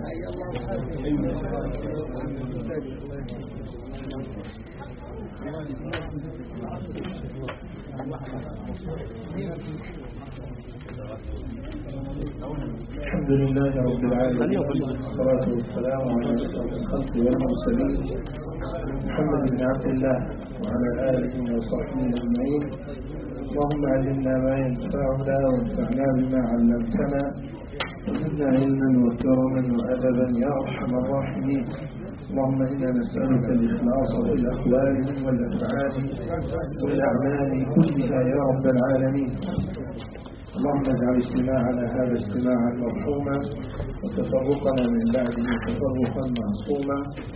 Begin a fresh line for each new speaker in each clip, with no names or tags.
الحمد لله رب العالمين، والصلاة والسلام على أشرف الخلق والمرسلين محمد بن عبد الله وعلى آله وصحبه أجمعين. اللهم علمنا ما ينفعنا وانفعنا بما علمتنا وزدنا علما وكرما وأدبا يا أرحم الراحمين. اللهم إنا نسألك الإخلاص في الأقوال والأفعال والأعمال كلها يا رب العالمين. اللهم اجعل اجتماعنا هذا اجتماعا مرحوما وتفرقنا من بعده تفرقا معصوما،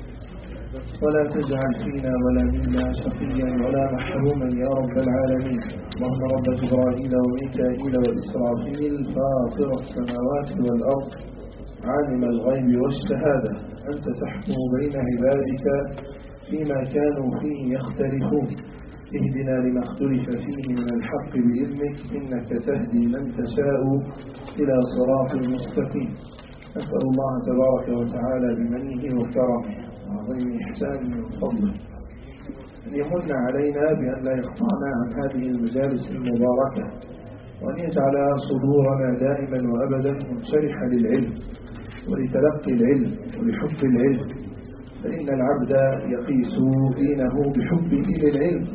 ولا تجعل فينا ولا منا شقيا ولا محروما يا رب العالمين. اللهم رب جبرائيل وميكائيل وإسرافيل فاطر السماوات والأرض عالم الغيب والشهادة، أنت تحكم بين عبادك فيما كانوا فيه يختلفون، اهدنا لما اختلف فيه من الحق بإذنك إنك تهدي من تشاء إلى صراط مستقيم. أسأل الله تبارك وتعالى بمنه وكرمه وعظيم إحسانه وفضله أن يمن علينا بأن لا يقطعنا عن هذه المجالس المباركة، وأن يجعل صدورنا دائما وأبدا منشرحة للعلم ولتلقي العلم ولحب العلم، فإن العبد يقيس دينه بحبه للعلم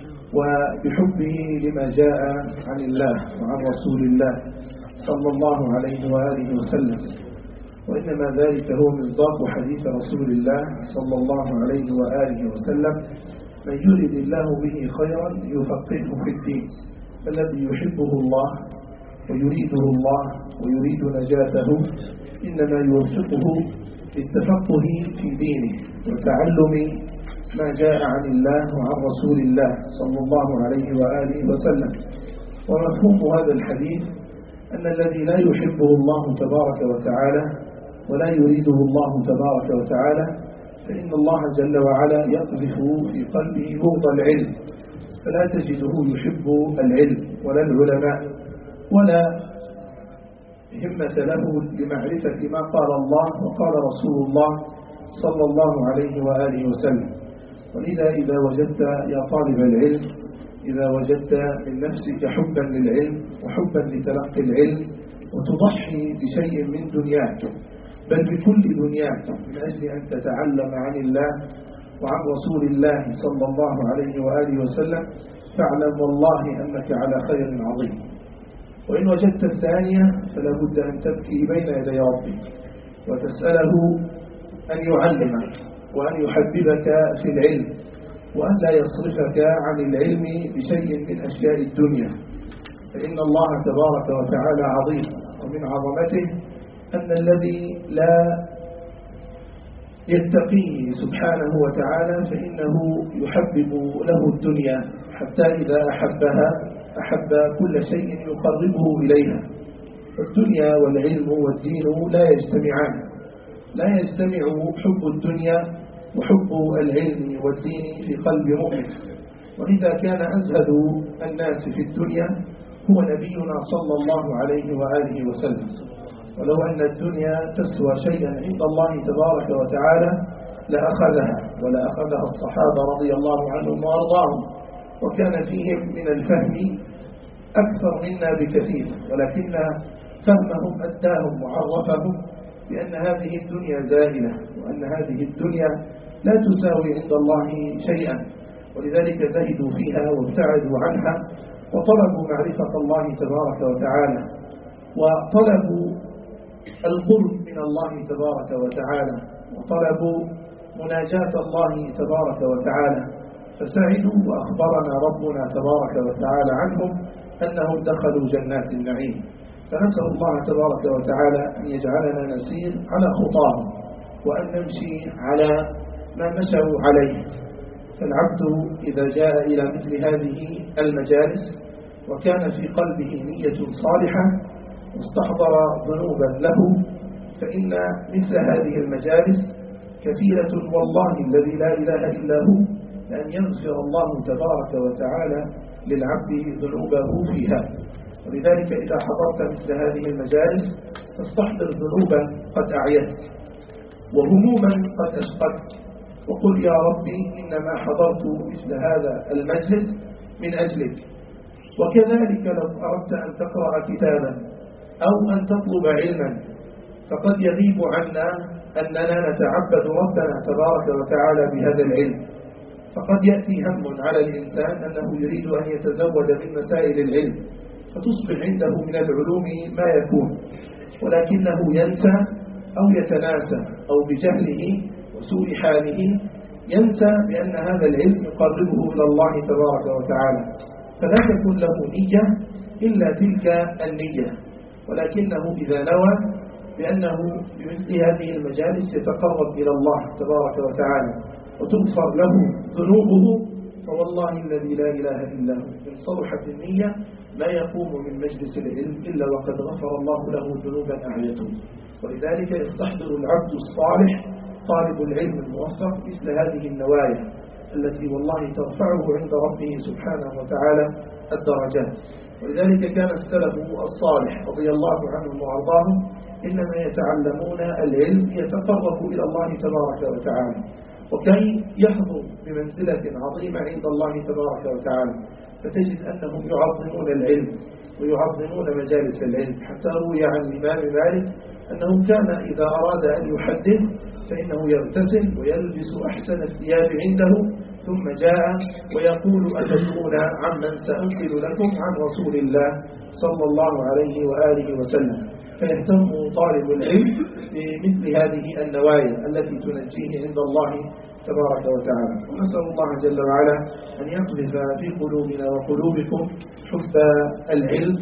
وبحبه لما جاء عن الله وعن رسول الله صلى الله عليه وآله وسلم، وإنما ذلك هو مصداق حديث رسول الله صلى الله عليه وآله وسلم: من يريد الله به خيرا يفقهه في الدين. الذي يحبه الله ويريده الله ويريد نجاته إنما يوفقه للتفقه في دينه وتعلم ما جاء عن الله وعن رسول الله صلى الله عليه وآله وسلم. ومفهوم هذا الحديث أن الذي لا يحبه الله تبارك وتعالى ولا يريده الله تبارك وتعالى فإن الله جل وعلا يقذف في قلبه بغض العلم، فلا تجده يحب العلم ولا العلماء ولا همة له لمعرفة ما قال الله وقال رسول الله صلى الله عليه وآله وسلم. ولذا إذا وجدت يا طالب العلم، إذا وجدت من نفسك حبا للعلم وحبا لتلقي العلم وتضحي بشيء من دنياك بل بكل دنياك من أجل أن تتعلم عن الله وعن رسول الله صلى الله عليه وآله وسلم، فاعلم والله أنك على خير عظيم. وإن وجدت الثانية فلا بد أن تبكي بين يدي ربك وتسأله أن يعلمك وأن يحببك في العلم وأن لا يصرفك عن العلم بشيء من أشياء الدنيا، فإن الله تبارك وتعالى عظيم، ومن عظمته أن الذي لا يتقيه سبحانه وتعالى فإنه يحبب له الدنيا حتى إذا أحبها أحب كل شيء يقربه إليها. الدنيا والعلم والدين لا يجتمعان، لا يجتمع حب الدنيا وحب العلم والدين في قلب مؤمن. ولذا كان أزهد الناس في الدنيا هو نبينا صلى الله عليه وآله وسلم، ولو أن الدنيا تسوى شيئا عند الله تبارك وتعالى لأخذها، ولا أخذها الصحابة رضي الله عنهم وأرضاهم، وكان فيهم من الفهم أكثر منا بكثير، ولكن فهمهم أداهم وعرفهم بأن هذه الدنيا زائلة وأن هذه الدنيا لا تساوي عند الله شيئا، ولذلك زهدوا فيها وابتعدوا عنها وطلبوا معرفة الله تبارك وتعالى وطلبوا القرب من الله تبارك وتعالى وطلبوا مناجاة الله تبارك وتعالى، فسعدوا وأخبرنا ربنا تبارك وتعالى عنهم أنهم دخلوا جنات النعيم. فنسأل الله تبارك وتعالى أن يجعلنا نسير على خطاهم وأن نمشي على ما مشوا عليه. فالعبد إذا جاء إلى مثل هذه المجالس وكان في قلبه نية صالحة واستحضر ذنوبا له فإن مثل هذه المجالس كثيرة والله الذي لا إله إلا هو أن يغفر الله تبارك وتعالى للعبد ذنوبه فيها. ولذلك إذا حضرت مثل هذه المجالس فاستحضر ذنوبا قد أعيت وهموما قد أشقتك، وقل يا ربي إنما حضرت مثل هذا المجلس من أجلك. وكذلك لو أردت أن تقرأ كتابا أو أن تطلب علما، فقد يغيب عنا أننا نتعبد ربنا تبارك وتعالى بهذا العلم، فقد يأتي هم على الإنسان أنه يريد أن يتزود من مسائل العلم، فتصبح عنده من العلوم ما يكون، ولكنه ينسى أو يتناسى أو بجهله وسوء حاله ينسى بأن هذا العلم يقربه إلى الله تبارك وتعالى، فلا تكون له نية إلا تلك النية، ولكنه إذا نوى بأنه بمثل هذه المجالس يتقرب إلى الله تبارك وتعالى وتغفر له ذنوبه، فوالله الذي لا إله إلا هو إن صلحت النية لا يقوم من مجلس العلم إلا وقد غفر الله له ذنوبا أعيته. ولذلك يستحضر العبد الصالح طالب العلم الموفق مثل هذه النوايا التي والله ترفعه عند ربه سبحانه وتعالى الدرجات. ولذلك كان السلف الصالح رضي الله عنهم وأرضاهم إنما يتعلمون العلم يتقربوا إلى الله تبارك وتعالى، وكي يحظوا بمنزلة عظيمة عند الله تبارك وتعالى، فتجد أنهم يعظمون العلم ويعظمون مجالس العلم. حتى روي عن الإمام مالك أنه كان إذا أراد أن يحدث فإنه يغتسل ويلبس أحسن الثياب عنده، ثم جاء ويقول أتدرون عمن سأنقل لكم عن رسول الله صلى الله عليه وآله وسلم. فيهتم طالب العلم بمثل هذه النوايا التي تنجيه عند الله تبارك وتعالى. ونسأل الله جل وعلا أن يقذف في قلوبنا وقلوبكم حب العلم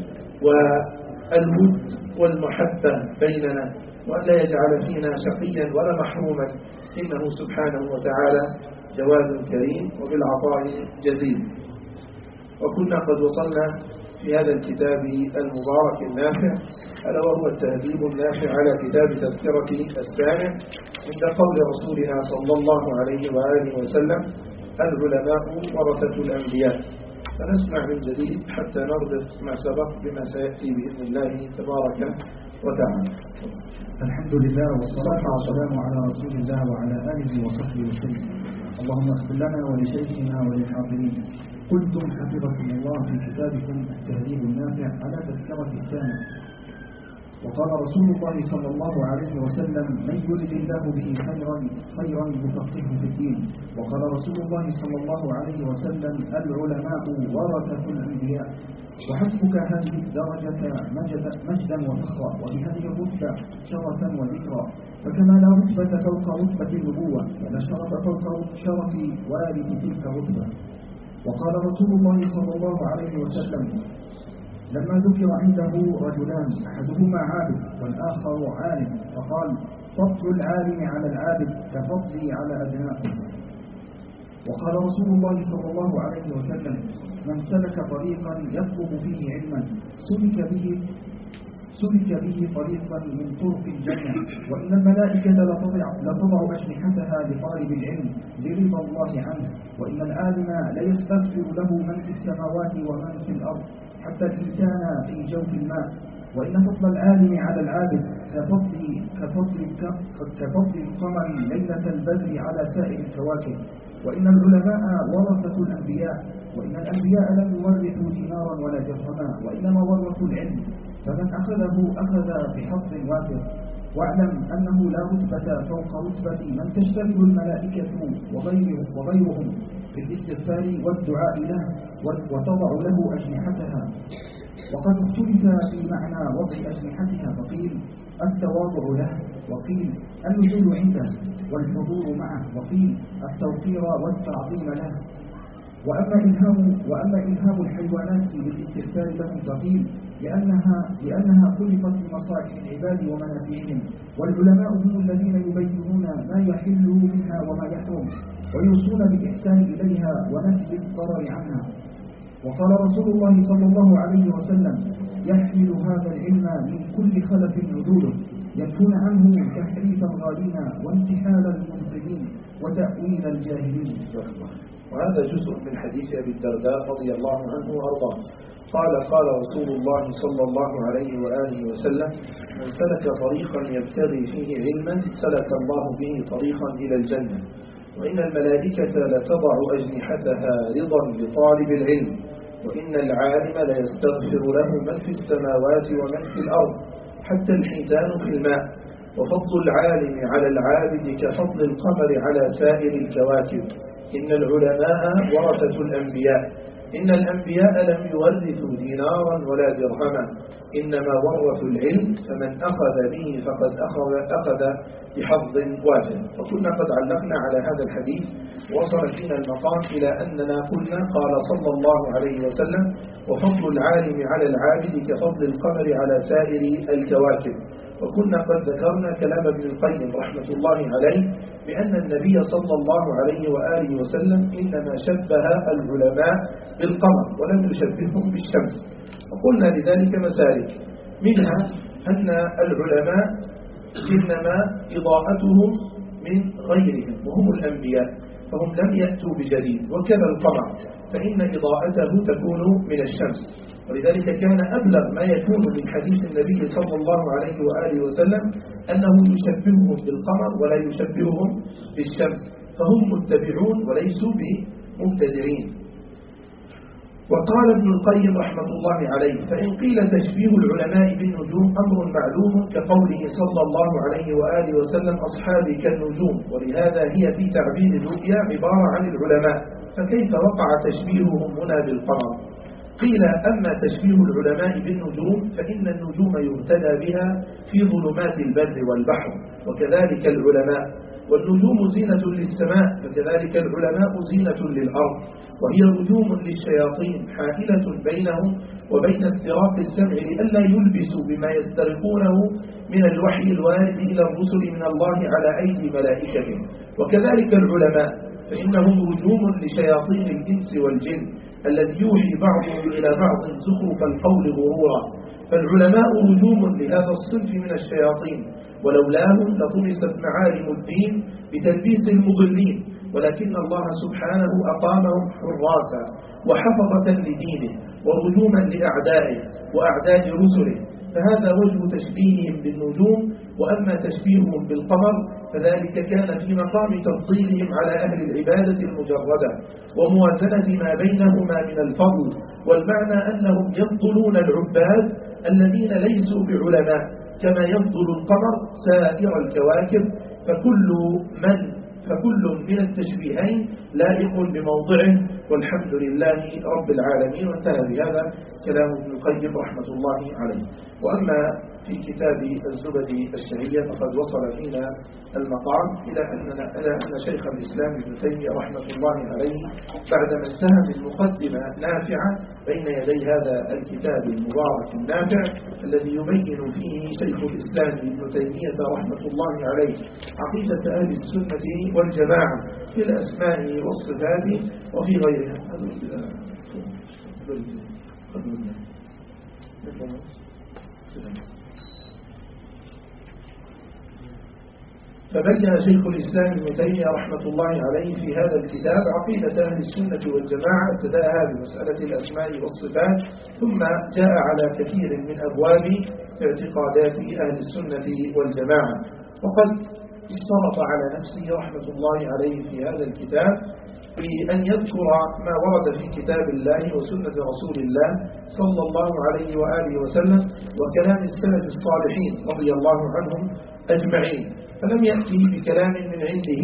والود والمحبة بيننا، وأن لا يجعل فينا شقيا ولا محروما، إنه سبحانه وتعالى جواد كريم وبالعطاء جزيل. وكنا قد وصلنا في هذا الكتاب المبارك النافع، ألا وهو التهذيب النافع على كتاب تذكرة السامع عند قول رسولنا صلى الله عليه وآله وسلم: العلماء ورثة الأنبياء. فنسمع من جديد حتى نردف ما سبق بما سيأتي بإذن الله تبارك وتعالى.
الحمد لله والصلاة والسلام على رسول الله وعلى آله وصحبه وسلم. اللهم اغفر لنا ولشيخنا وللحاضرين. قلتم حفظكم الله في كتابكم التهذيب النافع على تذكرة السامع. وقال رسول الله صلى الله عليه وسلم: من يرد الله به خيرا يفقهه في الدين. وقال رسول الله صلى الله عليه وسلم: العلماء ورثة الأنبياء. وحسبك هذه الدرجة مجدا وفخرا، وبهذه الرتبة شرفا وذكرا، فكما لا رتبة فوق رتبة النبوة ولا شرف فوق شرف والد تلك الرتبة. وقال رسول الله صلى الله عليه وسلم لما ذكر عنده رجلان أحدهما عابد والآخر عالم، فقال: فضل العالم على العابد كفضلي على أبنائه. وقال رسول الله صلى الله عليه وسلم: من سلك طريقا يطلب فيه علما سلك به طريقا من طرق الجنة، وإن الملائكة لتضع أجنحتها لطالب العلم لرضا الله عنه، وإن العالم ليستغفر له من في السماوات ومن في الأرض حتى الإنسان في جوف الماء، وإن فضل العالم على العابد كفضل القمر ليلة البدر على سائر الكواكب، وإن العلماء ورثة الأنبياء، وإن الأنبياء لم يورثوا دينارا ولا درهما وإنما ورثوا العلم، فمن أخذه أخذ بحظ وافر. واعلم أنه لا رتبة فوق رتبة من تشتغل الملائكة وغيرهم بالاستغفار والدعاء له وتضع له أجنحتها. وقد اختلف في معنى وضع أجنحتها، فقيل التواضع له، وقيل النزول عنده والحضور معه، وقيل التوقير والتعظيم له. وأما إلهام الحيوانات بالاستغفار لهم فقيل لأنها خلقت لمصالح العباد ومنافعهم، والعلماء هم الذين يبينون ما يحل منها وما يحرم، ويوصون بالإحسان إليها ونفي الضرر عنها. وقال رسول الله صلى الله عليه وسلم: يحمل هذا العلم من كل خلف عدوله، ينفون عنه تحريف الغالين وانتحال المبطلين وتأويل الجاهلين.
وهذا جزء من حديث أبي الدرداء رضي الله عنه وأرضاه قال رسول الله صلى الله عليه وآله وسلم: من سلك طريقا يبتغي فيه علما سلك الله به طريقا إلى الجنة، وإن الملائكة لتضع أجنحتها رضا لطالب العلم، وإن العالم ليستغفر له من في السماوات ومن في الأرض حتى الحيتان في الماء، وفضل العالم على العابد كفضل القمر على سائر الكواكب، إن العلماء ورثة الأنبياء، إن الأنبياء لم يورثوا دينارا ولا درهما، إنما ورثوا العلم، فمن أخذ به فقد أخذ بحظ وافر. وكنا قد علقنا على هذا الحديث، وصل فينا المقام إلى أننا قلنا قال صلى الله عليه وسلم: وفضل العالم على العابد كفضل القمر على سائر الكواكب. وكنا قد ذكرنا كلام ابن القيم رحمة الله عليه بأن النبي صلى الله عليه وآله وسلم إنما شبه العلماء بالقمر ولم يشبههم بالشمس، وقلنا لذلك مسالك، منها أن العلماء إنما إضاءتهم من غيرهم وهم الأنبياء، فهم لم يأتوا بجديد، وكذا القمر فإن إضاءته تكون من الشمس. ولذلك كان أبلغ ما يكون من حديث النبي صلى الله عليه وآله وسلم أنه يشبههم بالقمر ولا يشبههم بالشمس، فهم متبعون وليسوا بمبتدعين. وقال ابن القيم رحمة الله عليه: فإن قيل تشبيه العلماء بالنجوم أمر معلوم كقوله صلى الله عليه وآله وسلم: أصحابي كالنجوم، ولهذا هي في تعبير الرؤيا عبارة عن العلماء، فكيف وقع تشبيههم هنا بالقمر؟ قيل: أما تشبيه العلماء بالنجوم فإن النجوم يهتدى بها في ظلمات البر والبحر، وكذلك العلماء، والنجوم زينة للسماء، فكذلك العلماء زينة للأرض، وهي رجوم للشياطين حائلة بينهم وبين استراق السمع لئلا يلبسوا بما يسترقونه من الوحي الوارد إلى الرسل من الله على أيدي ملائكته، وكذلك العلماء فإنهم رجوم لشياطين الإنس والجن الذي يوحي بعضهم إلى بعض زخرف القول غرورا، فالعلماء رجوم لهذا الصنف من الشياطين، ولولاهم لطمست معالم الدين بتلبيس المضلين، ولكن الله سبحانه أقامهم حراسا وحفظة لدينه ورجوما لأعدائه وأعداء رسله، فهذا وجه تشبيههم بالنجوم. وأما تشبيههم بالقمر فذلك كان في مقام تفضيلهم على أهل العبادة المجردة وموازنة ما بينهما من الفضل، والمعنى أنهم يفضلون العباد الذين ليسوا بعلماء كما يفضل القمر سائر الكواكب، فكل من التشبيهين لائق بموضعه، والحمد لله رب العالمين. وانتهى بهذا كلام ابن القيم رحمة الله عليه. وأما في كتاب الزبد الشهية فقد وصل فينا المقام إلى أن شيخ الإسلام ابن تيمية رحمة الله عليه بعدما انتهى من مقدمة نافعة بين يدي هذا الكتاب المبارك النافع الذي يبين فيه شيخ الإسلام ابن تيمية رحمة الله عليه عقيدة أهل السنة والجماعة في الأسماء والصفات وفي غيرها. فبين شيخ الإسلام ابن تيمية رحمة الله عليه في هذا الكتاب عقيدة أهل السنة والجماعة، ابتدأها بمسألة الأسماء والصفات، ثم جاء على كثير من أبواب اعتقادات أهل السنة والجماعة، وقد اشترط على نفسه رحمة الله عليه في هذا الكتاب بأن يذكر ما ورد في كتاب الله وسنة رسول الله صلى الله عليه وآله وسلم وكلام السلف الصالحين رضي الله عنهم أجمعين، فلم يأتي بكلام من عنده،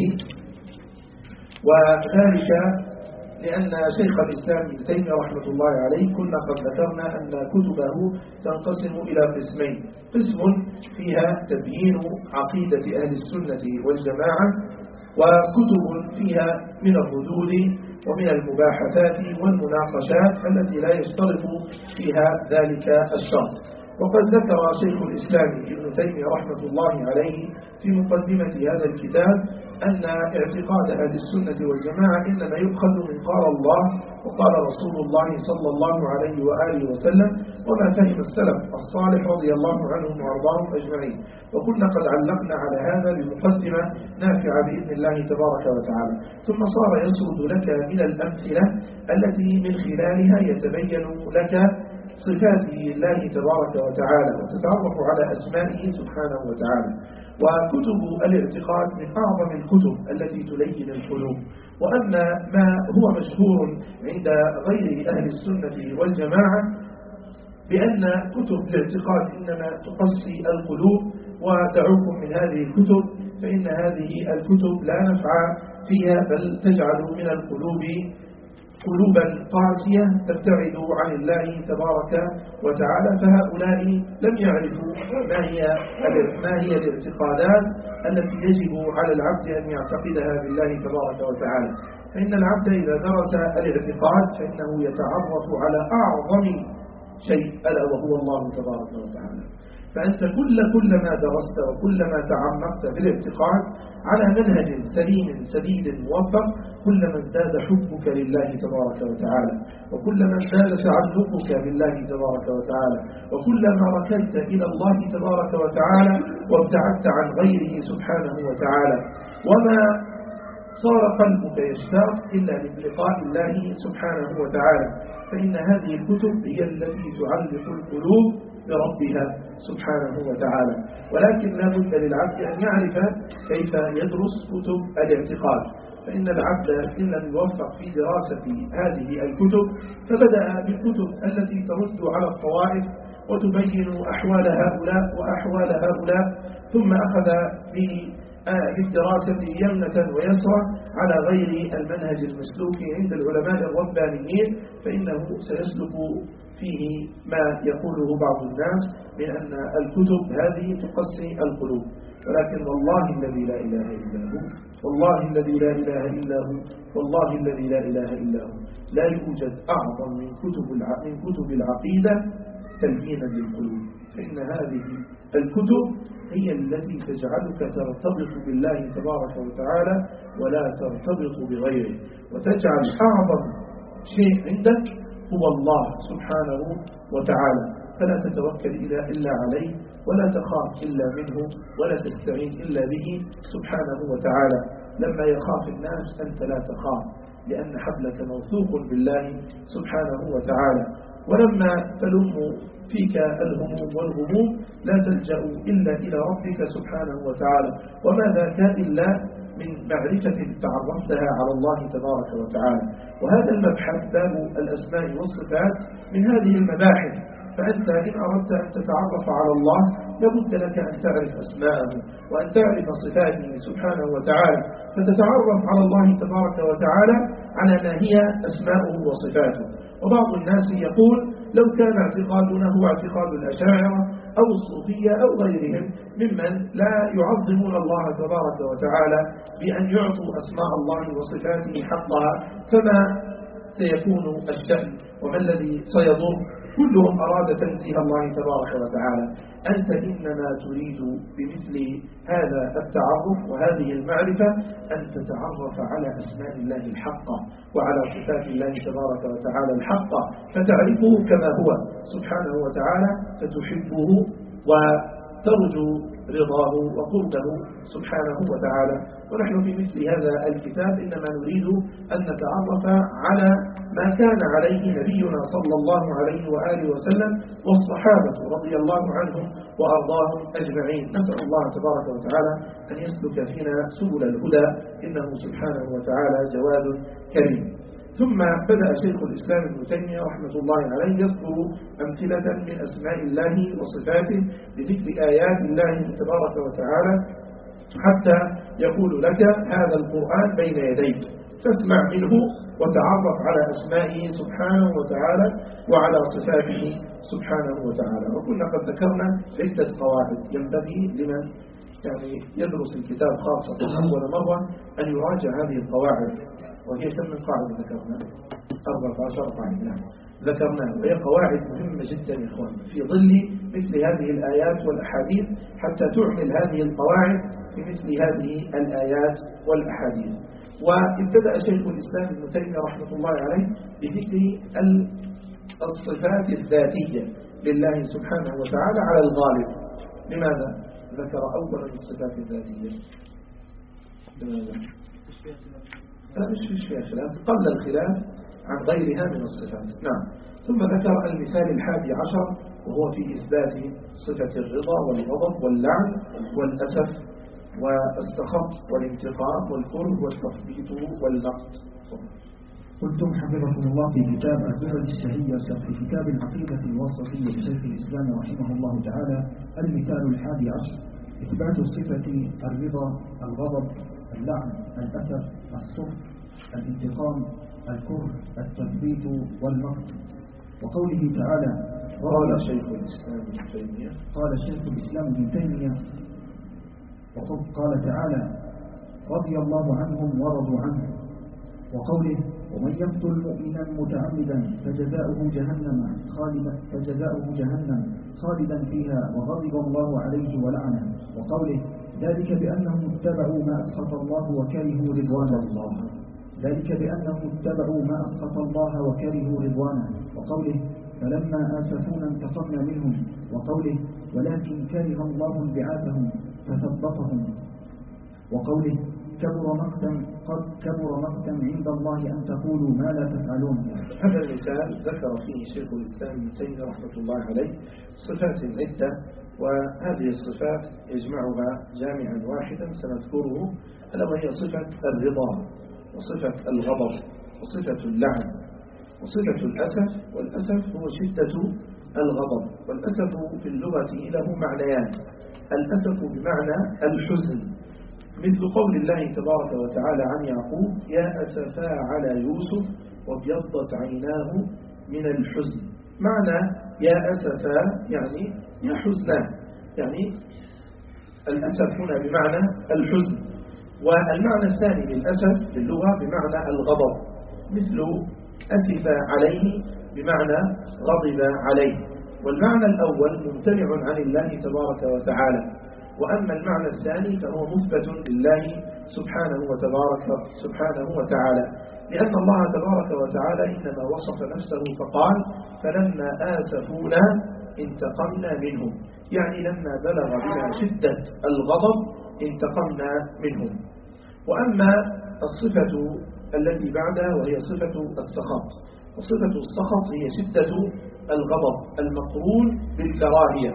وذلك لأن شيخ الإسلام ابن تيمية رحمة الله عليه كنا قد ذكرنا أن كتبه تنقسم إلى قسمين: قسم فيها تبيين عقيدة أهل السنة والجماعة، وكتب فيها من الردود ومن المباحثات والمناقشات التي لا يشترط فيها ذلك الشرط. وقد ذكر شيخ الإسلام ابن تيمية رحمة الله عليه في مقدمة هذا الكتاب أن اعتقاد أهل السنة والجماعة إنما يؤخذ من قال الله وقال رسول الله صلى الله عليه وآله وسلم وما فهم السلف الصالح رضي الله عنهم وأرضاهم أجمعين. وكنا قد علقنا على هذا بمقدمة نافعة بإذن الله تبارك وتعالى. ثم صار يسرد لك إلى الأمثلة التي من خلالها يتبين لك صفات الله تبارك وتعالى وتتعرف على أسمائه سبحانه وتعالى. وكتب الاعتقاد من أعظم الكتب التي تلين القلوب. وأما ما هو مشهور عند غير أهل السنة والجماعة بأن كتب الاعتقاد إنما تقصي القلوب ودعوكم من هذه الكتب، فإن هذه الكتب لا نفع فيها بل تجعل من القلوب قلوبا قاسية تبتعد عن الله تبارك وتعالى. فهؤلاء لم يعرفوا ما هي الاعتقادات التي يجب على العبد أن يعتقدها بالله تبارك وتعالى. فإن العبد إذا درس الاعتقاد فإنه يتعرف على أعظم شيء ألا وهو الله تبارك وتعالى. فأنت كلما درست وكلما تعمقت في الاعتقاد على منهج سليم سديد موفق كلما ازداد حبك لله تبارك وتعالى، وكلما ازداد تعلقك بالله تبارك وتعالى، وكلما ركنت إلى الله تبارك وتعالى وابتعدت عن غيره سبحانه وتعالى. وما صار قلبك يشتاق إلا للقاء الله سبحانه وتعالى. فإن هذه الكتب هي التي تعلق القلوب بربها سبحانه وتعالى. ولكن لا بد للعبد أن يعرف كيف يدرس كتب الاعتقاد. فإن العبد إن لم يوفق في دراسة هذه الكتب فبدأ بالكتب التي ترد على الطوائف وتبين أحوال هؤلاء وأحوال هؤلاء، ثم أخذ بالدراسة يمنة ويسرى على غير المنهج المسلوك عند العلماء الربانيين، فإنه سيسلك فيه ما يقوله بعض الناس من أن الكتب هذه تقسي القلوب. ولكن والله الذي لا إله إلا هو، والله الذي لا إله إلا هو، والله الذي لا إله إلا هو، لا يوجد أعظم من كتب العقيدة تليينا للقلوب. فإن هذه الكتب هي التي تجعلك ترتبط بالله تبارك وتعالى ولا ترتبط بغيره، وتجعل أعظم شيء عندك هو الله سبحانه وتعالى، فلا تتوكل إلا عليه ولا تخاف إلا منه ولا تستعين إلا به سبحانه وتعالى. لما يخاف الناس أنت لا تخاف لأن حبلك موثوق بالله سبحانه وتعالى. ولما تلم فيك الهموم والغموم لا تلجأ إلا إلى ربك سبحانه وتعالى. وما ذاك إلا من معرفة تعرفتها على الله تبارك وتعالى. وهذا المبحث باب الأسماء والصفات من هذه المباحث. فأنت إن أردت أن تتعرف على الله لابد لك أن تعرف أسماءه وأن تعرف صفاته سبحانه وتعالى، فتتعرف على الله تبارك وتعالى على ما هي أسماؤه وصفاته. وبعض الناس يقول لو كان اعتقادنا هو اعتقاد الأشاعرة أو الصوفية أو غيرهم ممن لا يعظمون الله تبارك وتعالى بأن يعطوا أسماء الله وصفاته حقها فما سيكون الشأن وما الذي سيضر؟ كلهم أراد تنزيه الله تبارك وتعالى. أنت إنما تريد بمثل هذا التعرف وهذه المعرفة أن تتعرف على أسماء الله الحقة وعلى صفات الله تبارك وتعالى الحقة، فتعرفه كما هو سبحانه وتعالى فتحبه وترجو رضاه وقربه سبحانه وتعالى. ونحن في مثل هذا الكتاب إنما نريد أن نتعرف على ما كان عليه نبينا صلى الله عليه وآله وسلم والصحابة رضي الله عنهم وأرضاهم أجمعين. نسأل الله تبارك وتعالى أن يسلك فينا سبل الهدى إنه سبحانه وتعالى جواد كريم. ثم بدأ شيخ الإسلام ابن تيمية رحمة الله عليه يذكر أمثلة من أسماء الله وصفاته بذكر آيات الله تبارك وتعالى حتى يقول لك هذا القرآن بين يديك فاسمع منه وتعرف على أسمائه سبحانه وتعالى وعلى صفاته سبحانه وتعالى. وكنا قد ذكرنا عدة قواعد ينبغي لمن يدرس الكتاب خاصة أول مرة أن يراجع هذه القواعد. وهي كم من قاعدة ذكرنا؟ 14 قاعدة ذكرناها، وهي قواعد مهمة جدا يا إخوان في ظل مثل هذه الآيات والأحاديث حتى تعمل هذه القواعد في مثل هذه الآيات والأحاديث. وابتدأ شيخ الإسلام ابن تيمية رحمة الله عليه بذكر الصفات الذاتية لله سبحانه وتعالى على الغالب. لماذا ذكر أولا الصفات الذاتية؟ لماذا؟ لا مش فيها خلاف، قبل الخلاف عن غيرها من الصفات. نعم. ثم ذكر المثال 11 وهو في إثبات صفة الرضا والغضب واللعن والأسف والسخط والانتقام والكره والتثبيت والنقد.
قلتم حفظكم الله في كتاب الزهد الشهية في كتاب العقيدة الوسطية لشيخ الإسلام رحمه الله تعالى المثال 11 إثبات صفة الرضا، الغضب، اللعن، الأسف، السخط، الانتقام، الكره، التثبيت والنقد. وقوله تعالى
قال شيخ الإسلام ابن تيمية
قال تعالى رضي الله عنهم ورضوا عنه. وقوله ومن يقتل مؤمنا متعمدا فجزاؤه جهنم خالدا فيها وغضب الله عليه ولعنه. وقوله ذلك بأنهم اتبعوا ما أسخط الله وكرهوا رضوانه. وقوله فلما آسفونا انتقمنا منهم. وقوله ولكن كره الله انبعاثهم فثبطهم. وقوله كبر مقتا عند الله أن تقولوا ما لا تفعلون.
هذا المثال ذكر فيه شيخ الإسلام ابن تيمية رحمة الله عليه صفات عدة، وهذه الصفات يجمعها جامعا واحدا سنذكره، ألا وهي صفة الرضا وصفة الغضب وصفة اللعن وصفة الأسف. والأسف هو شدة الغضب، والأسف في اللغة له معنيان. الأسف بمعنى الحزن، مثل قول الله تبارك وتعالى عن يعقوب يا أسفا على يوسف وابيضت عيناه من الحزن. معنى يا أسفا يعني يا حزنان، يعني الأسف هنا بمعنى الحزن. والمعنى الثاني للأسف في اللغة بمعنى الغضب، مثل أسف عليه بمعنى غضب عليه. والمعنى الأول ممتنع عن الله تبارك وتعالى، وأما المعنى الثاني فهو مثبت لله سبحانه وتعالى، لأن الله تبارك وتعالى إنما وصف نفسه فقال فلما آسفونا انتقمنا منهم، يعني لما بلغ بنا شدة الغضب انتقمنا منهم. وأما الصفة التي بعدها وهي صفة السخط، وصفة السخط هي شدة الغضب المقرون بالكراهية.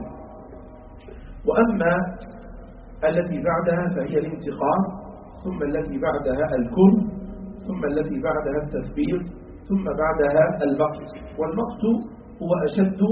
وأما التي بعدها فهي الانتقام، ثم التي بعدها الكره، ثم التي بعدها التثبيط، ثم بعدها المقت. والمقت هو أشد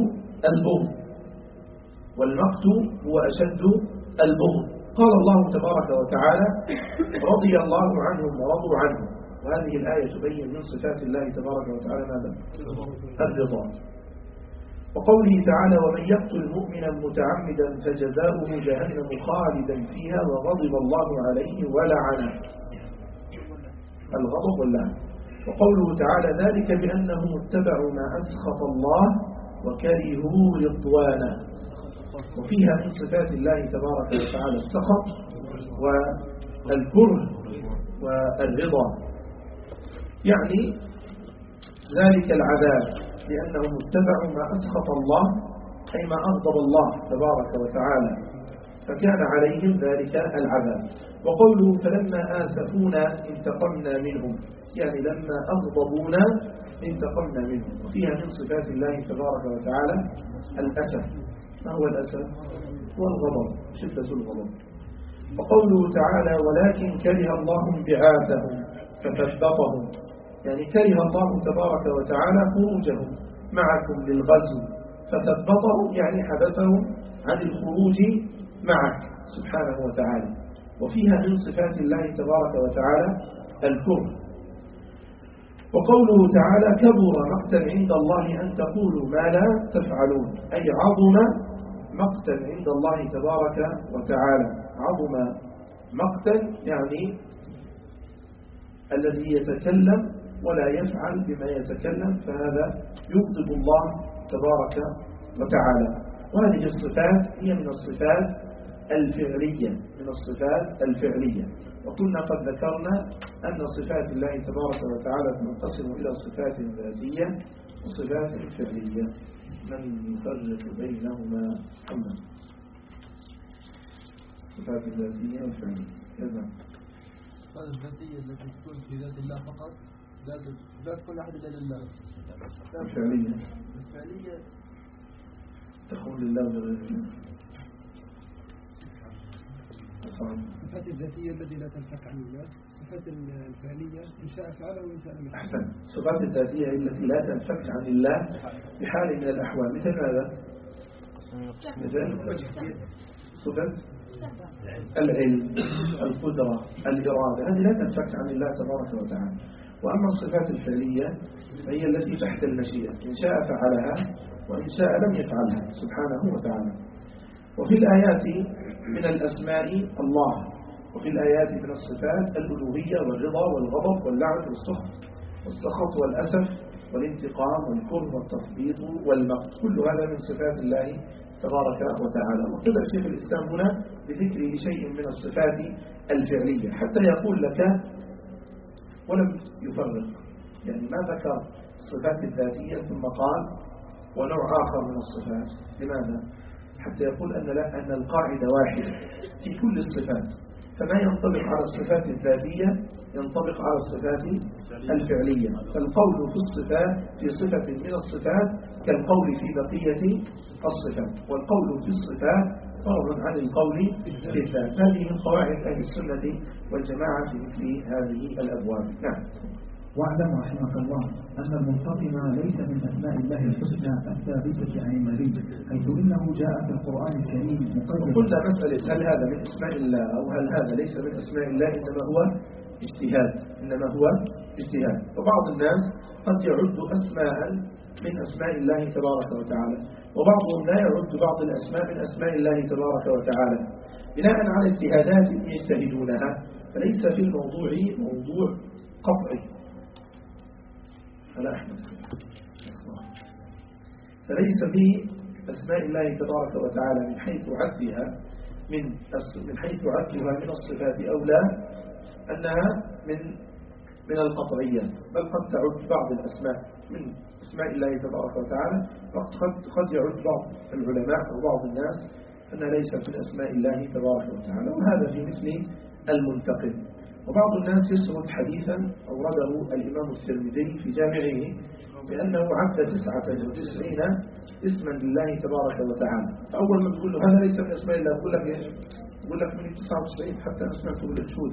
البغض. قال الله تبارك وتعالى رضي الله عنهم ورضوا عنه، وهذه الآية تبين من صفات الله تبارك وتعالى ماذا؟ الرضا. وقوله تعالى ومن يقتل مؤمنا متعمدا فجزاؤه جهنم خالدا فيها وغضب الله عليه ولعنه. الغضب واللعن. وقوله تعالى ذلك بأنهم اتبعوا ما أسخط الله وكرهوا رضوانه. وفيها من صفات الله تبارك وتعالى السخط والكره والرضا، يعني ذلك العذاب لأنهم اتبعوا ما أسخط الله أي ما أغضب الله تبارك وتعالى، فكان عليهم ذلك العذاب. وقوله فلما آسفونا انتقمنا منهم، يعني لما أغضبونا انتقمنا منهم. وفيها من صفات الله تبارك وتعالى الأسف. ما هو الأسف؟ هو الغضب، شدة الغضب. وقوله تعالى ولكن كره الله انبعاثهم فثبطهم، يعني كره الله تبارك وتعالى خروجهم معكم للغزو، فثبطهم يعني حبسهم عن الخروج معك سبحانه وتعالى. وفيها من صفات الله تبارك وتعالى الكره. وقوله تعالى كبر مقتا عند الله أن تقولوا ما لا تفعلون، أي عظم مقتا عند الله تبارك وتعالى. عظم مقتا يعني الذي يتكلم ولا يفعل بما يتكلم، فهذا يغضب الله تبارك وتعالى. وهذه الصفات هي من الصفات الفعلية. وكنا قد ذكرنا أن صفات الله تبارك وتعالى تنقسم إلى صفات ذاتية وصفات فعلية. من يفرق بينهما محمد؟ صفات الذاتية والفعلية. كذا
الصفات الذاتية التي تكون في ذات الله فقط لا تكون أحد إلا لله.
الفعلية تكون لله وغيره.
الصفات الذاتية التي لا تنفك عن الله. الصفات الفعلية إن شاء فعله وإن شاء لم يفعله.
أحسن. الصفات الذاتية التي لا تنفك عن الله بحال من الأحوال مثل ماذا؟ مثل صفات العلم، القدرة، الإرادة، هذه لا تنفك عن الله تبارك وتعالى. وأما الصفات الفعلية فهي التي تحت المشيئة، إن شاء فعلها وإن شاء لم يفعلها سبحانه وتعالى. وفي الآيات من الأسماء الله، وفي الآيات من الصفات الألوهية والرضا والغضب واللعنة والسخط والأسف والانتقام والكره والتثبيط والمقت، كل هذا من صفات الله تبارك وتعالى. وابتدأ شيخ الإسلام هنا بذكر شيء من الصفات الفعلية حتى يقول لك ولم يفرق، يعني ما ذكر الصفات الذاتية ثم قال ونوع آخر من الصفات. لماذا؟ حتى يقول أن القاعدة واحدة في كل الصفات، فما ينطبق على الصفات الذاتية ينطبق على الصفات الفعلية. فالقول في الصفات في صفة من الصفات كالقول في بقية الصفات، والقول في الصفات فرض عن القول في الذات. هذه من قواعد أهل السنة والجماعة في مثل هذه الأبواب. نعم.
واعلم رحمك الله أن المنتقم ليس من أسماء الله الحسنى الثابتة عن النبي، حيث إنه جاء في القرآن الكريم مقيدا.
قلنا مسألة هل هذا من أسماء الله أو هل هذا ليس من أسماء الله إنما هو اجتهاد. وبعض الناس قد يعد أسماء من أسماء الله تبارك وتعالى، وبعضهم لا يعد بعض الأسماء من أسماء الله تبارك وتعالى بناء على اجتهادات يجتهدونها، فليس في الموضوع موضوع قطعي. فليس في أسماء الله تبارك وتعالى من حيث عدها من الصفات أو لا أنها من القطعيات، بل قد تعد بعض الأسماء من أسماء الله تبارك وتعالى، قد يعد بعض العلماء أو بعض الناس أنها ليست من أسماء الله تبارك وتعالى، وهذا في مثل المنتقم. وبعض الناس يسرد حديثا أورده الإمام الترمذي في جامعه بأنه عد 99 اسما لله تبارك وتعالى. فأول ما تقول له هذا ليس من أسماء الله يقول لك إيش؟ يقول لك من 99 حتى أنا سمعته بالأنشودة.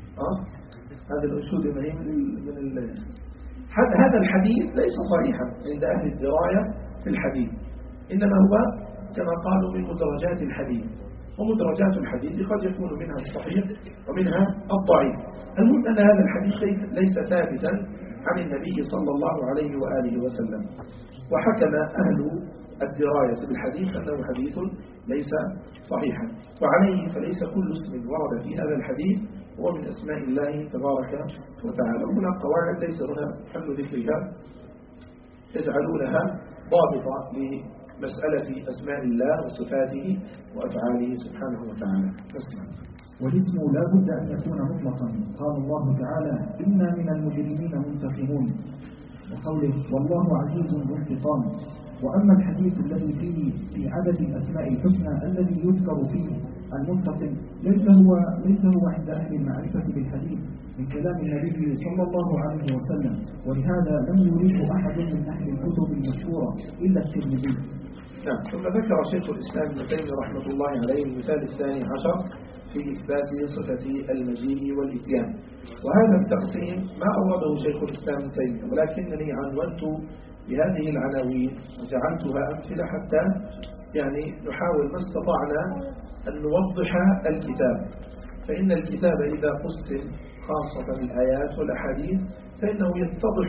هذا الأنشودة ما هي من هذا الحديث ليس صحيحا عند أهل الدراية في الحديث، إنما هو كما قالوا من مدرجات الحديث، ومدرجات الحديث قد يكون منها الصحيح ومنها الضعيف. المهم أن هذا الحديث ليس ثابتا عن النبي صلى الله عليه وآله وسلم، وحكم أهل الدراية بالحديث أنه حديث ليس صحيحا، وعليه فليس كل اسم ورد في هذا الحديث هو من أسماء الله تبارك وتعالى. هنا قواعد ليس هنا حل ذكرها يجعلونها ضابطة لمسألة أسماء الله وصفاته وأفعاله سبحانه وتعالى.
والاسم لا بد أن يكون مطلقا. قال الله تعالى إنا من المجرمين منتقمون، وقوله والله عزيز ذو انتقام. وأما الحديث الذي فيه في عدد الأسماء الحسنى الذي يذكر فيه المنتقم ليس هو عند أهل المعرفة بالحديث من كلام النبي صلى الله عليه وسلم، ولهذا لم يريد أحد من أهل الكتب المشهورة إلا الترمذي.
نعم. ثم ذكر شيخ الإسلام ابن تيمية رحمة الله عليه المثال 12 في إثبات صفة المجيء والإتيان. وهذا التقسيم ما أورده شيخ الإسلام ابن تيمية، ولكنني عنونت بهذه العناوين وجعلتها أمثلة حتى نحاول ما استطعنا أن نوضح الكتاب. فإن الكتاب إذا قسم خاصة الآيات والأحاديث فإنه يتضح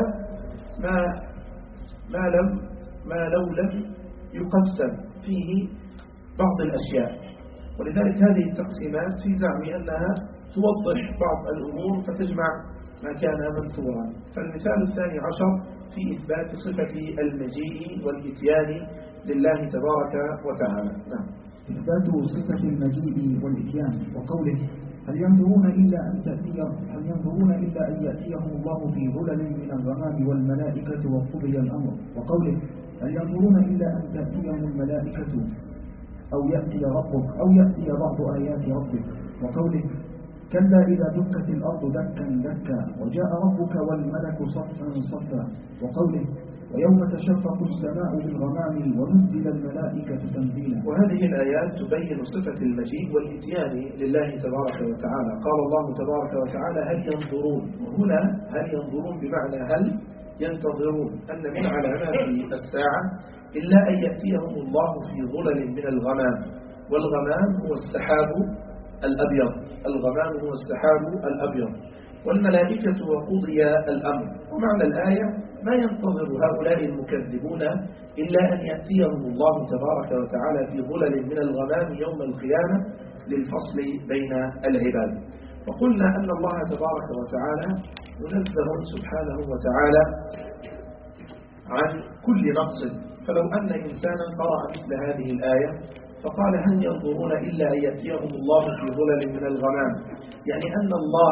ما لو لم يقسم فيه بعض الأشياء. ولذلك هذه التقسيمات في زعمي أنها توضح بعض الأمور فتجمع ما كان منثورا. فالمثال 12 في إثبات صفة المجيء والإتيان لله تبارك وتعالى. نعم.
إثبات صفة المجيء والإتيان، وقوله هل ينظرون إلا أن يأتيهم الله في ظلل من الغمام والملائكة وقضي الأمر، وقوله هل ينظرون إلا أن تأتيهم الملائكة أو يأتي ربك أو يأتي بعض آيات ربك، وقوله كلا إذا دكت الأرض دكا دكا وجاء ربك والملك صفا صفا، وقوله ويوم تشقق السماء بالغمام ونزل الملائكة تنزيلا.
وهذه الآيات تبين صفة المجيء والإتيان لله تبارك وتعالى. قال الله تبارك وتعالى هل ينظرون، وهنا هل ينظرون بمعنى هل ينتظرون، أن من علامات الساعة إلا أن يأتيهم الله في ظلل من الغمام، والغمام هو السحاب الأبيض، الغمام هو السحاب الأبيض، والملائكة وقضي الأمر. ومعنى الآية ما ينتظر هؤلاء المكذبون إلا أن يأتيهم الله تبارك وتعالى في ظلل من الغمام يوم القيامة للفصل بين العباد. وقلنا أن الله تبارك وتعالى منزه سبحانه وتعالى عن كل نقص، فلو أن إنسانا قرأ مثل هذه الآية فقال هل ينظرون إلا أن يأتيهم الله في ظلل من الغمام، يعني أن الله،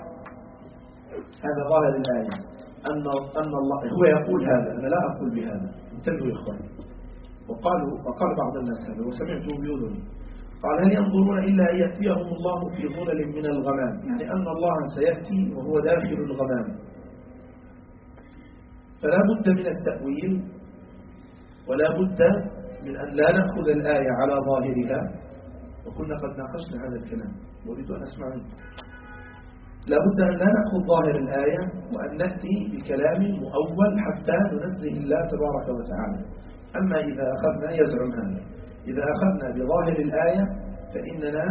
هذا ظاهر الآية، أن الله هو يقول هذا، أنا لا أقول بهذا، انتبهوا يا إخواني. وقال بعض الناس هذا وسمعته بأذني، قال هل ينظرون إلا أن يأتيهم الله في ظلل من الغمام، يعني أن الله سيأتي وهو داخل الغمام. فلا بد من التأويل، ولا بد من أن لا نأخذ الآية على ظاهرها، وكنا قد ناقشنا هذا الكلام وأريد أن أسمع منه. لا بد أن لا نأخذ ظاهر الآية وأن نأتي بكلام مؤول حتى ننزه الله تبارك وتعالى. أما إذا أخذنا يزعم هذا، إذا أخذنا بظاهر الآية فإننا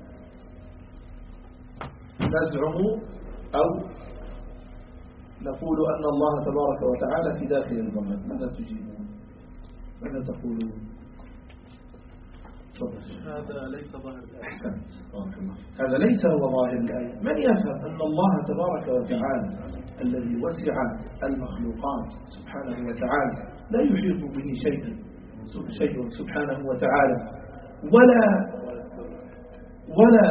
نزعم أو نقول أن الله تبارك وتعالى في داخل الغمام. ماذا تجيبون؟ ماذا تقولون؟
هذا ليس ظاهر الآية.
هذا ليس هو ظاهر الآية. من يفهم أن الله تبارك وتعالى الذي وسع المخلوقات سبحانه وتعالى لا يحيط به شيء سبحانه وتعالى، ولا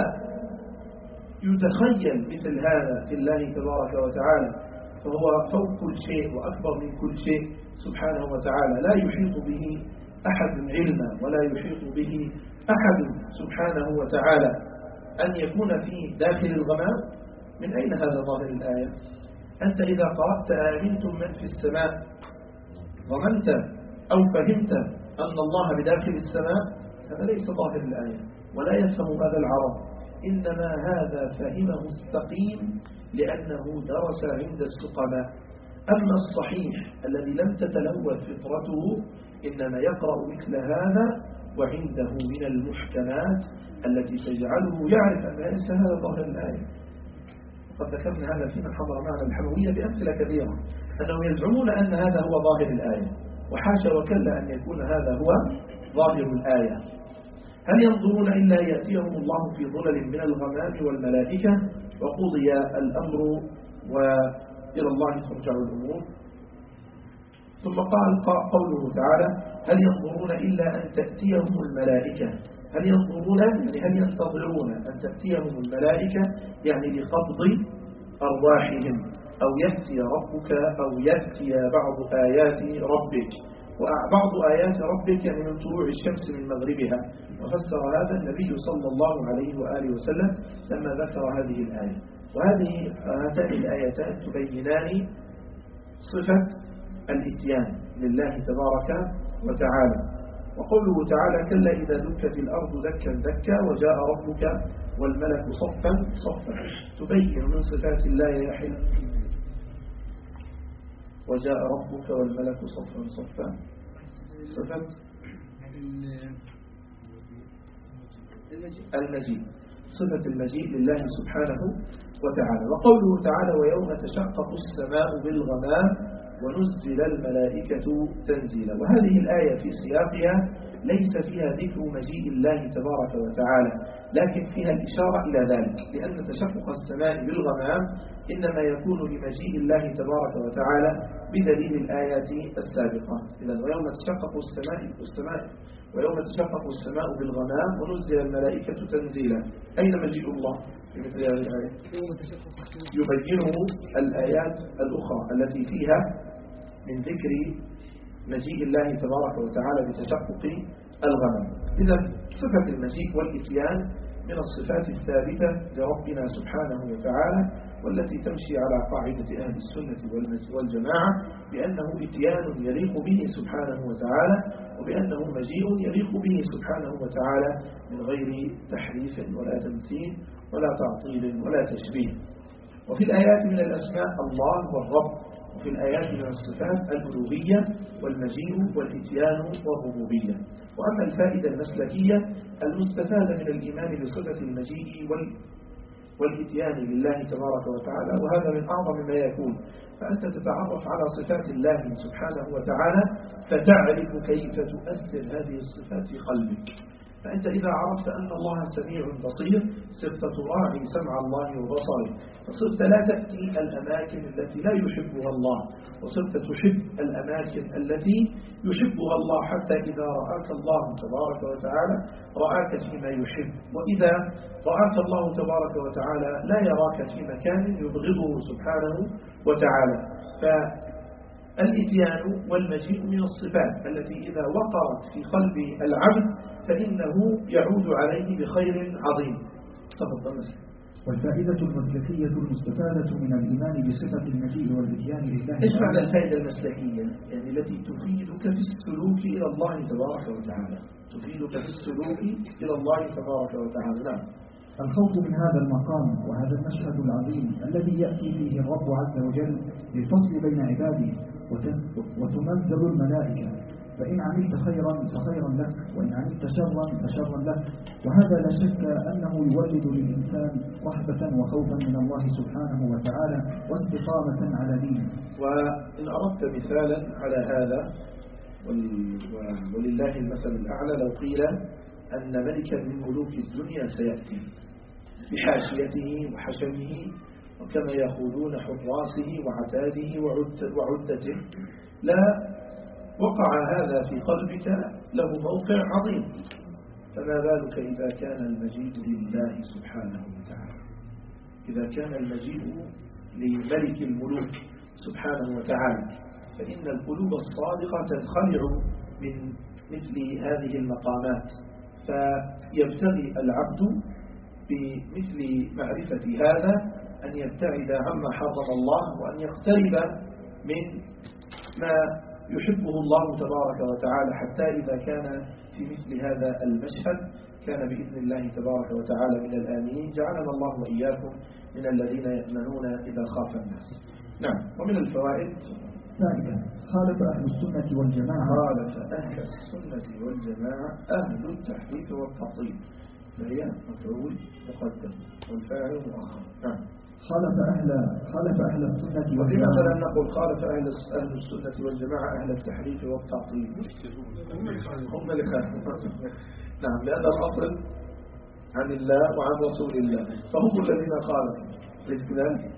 يتخيل مثل هذا في الله تبارك وتعالى، فهو فوق كل شيء وأكبر من كل شيء سبحانه وتعالى، لا يحيط به أحد علما ولا يحيط به أحد سبحانه وتعالى. أن يكون في داخل الغمام، من أين هذا ظاهر الآية؟ أنت إذا قرأت آمنتم من في السماء ظننت أو فهمت أن الله بداخل السماء، هذا ليس ظاهر الآية ولا يفهم هذا العرب، إنما هذا فهمه السقيم لأنه درس عند السقماء. أما الصحيح الذي لم تتلوث فطرته إنما يقرأ مثل هذا وعنده من المحكمات التي تجعله يعرف أن ليس هذا ظاهر الآية. وقد ذكرنا هذا في من حضر معنا الحموية بأمثلة كثيرة، أنهم يزعمون أن هذا هو ظاهر الآية، وحاشا وكلا أن يكون هذا هو ظاهر الآية. هل ينظرون إلا يأتيهم الله في ظلل من الغمام والملائكة وقضي الأمر وإلى الله ترجع الأمور. ثم قال قوله تعالى هل ينظرون إلا أن تأتيهم الملائكة، هل ينظرون يعني هل ينتظرون أن تأتيهم الملائكة يعني لقبض أرواحهم، أو يأتي ربك أو يأتي بعض آيات ربك. وبعض آيات ربك يعني من طلوع الشمس من مغربها، وفسر هذا النبي صلى الله عليه وآله وسلم لما ذكر هذه الآية. هاتان الآيتان تبينان صفة الإتيان لله تبارك وتعالى. وقوله تعالى كلا إذا دكت الأرض دكا دكا وجاء ربك والملك صفا صفا، تبين من صفات الله يحل وجاء ربك والملك صفا صفا، صفة المجيء، صفة المجيء لله سبحانه وتعالى. وقوله تعالى ويوم تشقق السماء بالغمام ونزل الملائكة تنزيلا. وهذه الآية في سياقها ليس فيها ذكر مجيء الله تبارك وتعالى، لكن فيها الإشارة إلى ذلك، لأن تشقق السماء بالغمام إنما يكون لمجيء الله تبارك وتعالى بدليل الآيات السابقة. إذن ويوم تشقق السماء بالغمام ونزل الملائكة تنزيلا. أين مجيء الله في مثل هذه الآية؟ يبينه الآيات الأخرى التي فيها من ذكر مجيء الله تبارك وتعالى بتشقق الغمام. إذن صفة المجيء والإتيان من الصفات الثابتة لربنا سبحانه وتعالى، والتي تمشي على قاعدة أهل السنة والجماعة بأنه إتيان يليق به سبحانه وتعالى، وبأنه مجيء يليق به سبحانه وتعالى من غير تحريف ولا تمثيل ولا تعطيل ولا تشبيه. وفي الآيات من الأسماء الله والرب، وفي الآيات من الصفات الألوهية والمجيء والإتيان والربوبية. وأما الفائدة المسلكية المستفادة من الإيمان بصفة المجيء والإتيان لله تبارك وتعالى، وهذا من أعظم ما يكون، فأنت تتعرف على صفات الله سبحانه وتعالى فتعرف كيف تؤثر هذه الصفات في قلبك. فأنت إذا عرفت أن الله سميع بصير صرت تراعي سمع الله وبصره، فصرت لا تأتي الأماكن التي لا يحبها الله، وصرت تحب الأماكن التي يحبها الله، حتى إذا رآك الله تبارك وتعالى رآك فيما يحب، وإذا رآك الله تبارك وتعالى لا يراك في مكان يبغضه سبحانه وتعالى. فالإتيان والمجيء من الصفات التي إذا وقرت في قلب العبد فإنه يعود عليه بخير عظيم. تفضل.
والفائدة المسلكية المستفادة من الإيمان بصفة المجيء والإتيان لله.
إيش معنى الفائدة المسلكية؟ يعني التي تفيدك في السلوك إلى الله تبارك وتعالى، تفيدك في السلوك إلى الله تبارك وتعالى. نعم.
الخوف من هذا المقام وهذا المشهد العظيم الذي يأتي فيه الرب عز وجل للفصل بين عباده، وتنزل الملائكة، فإن عملت خيرا فخيرا لك، وإن عملت شرا فشرا لك. وهذا لا شك أنه يولد للإنسان رهبة وخوفا من الله سبحانه وتعالى واستقامة على دينه.
وإن أردت مثالا على هذا ولله المثل الأعلى، لو قيل أن ملكا من ملوك الدنيا سيأتي بحاشيته وحشمه، وكما يقولون حراسه وعتاده وعدته، لا وقع هذا في قلبك له موقع عظيم، فما بالك إذا كان المجيء لله سبحانه وتعالى، إذا كان المجيء لملك الملوك سبحانه وتعالى، فإن القلوب الصادقة تنخلع من مثل هذه المقامات، فيبتغي العبد بمثل معرفة هذا أن يبتعد عما حرم الله، وأن يقترب من ما يحبه الله تبارك وتعالى، حتى إذا كان في مثل هذا المشهد كان بإذن الله تبارك وتعالى من الآمنين. جعلنا الله وإياكم من الذين يأمنون إذا خاف الناس. نعم. ومن الفوائد
ثالثا خالف أهل السنة والجماعة،
خالف أهل السنة والجماعة أهل التحريف والتعطيل، فهي مفعول مقدم والفاعل مؤخر. نعم.
خالف أهل السنة
وفي
والجماعة.
مثلا نقول خالف أهل السنة والجماعة أهل التحريف والتعطيل، هم اللي خالفوا. نعم، لأن الأصل عن الله وعن رسول الله، فهم الذين خالفوا. لذلك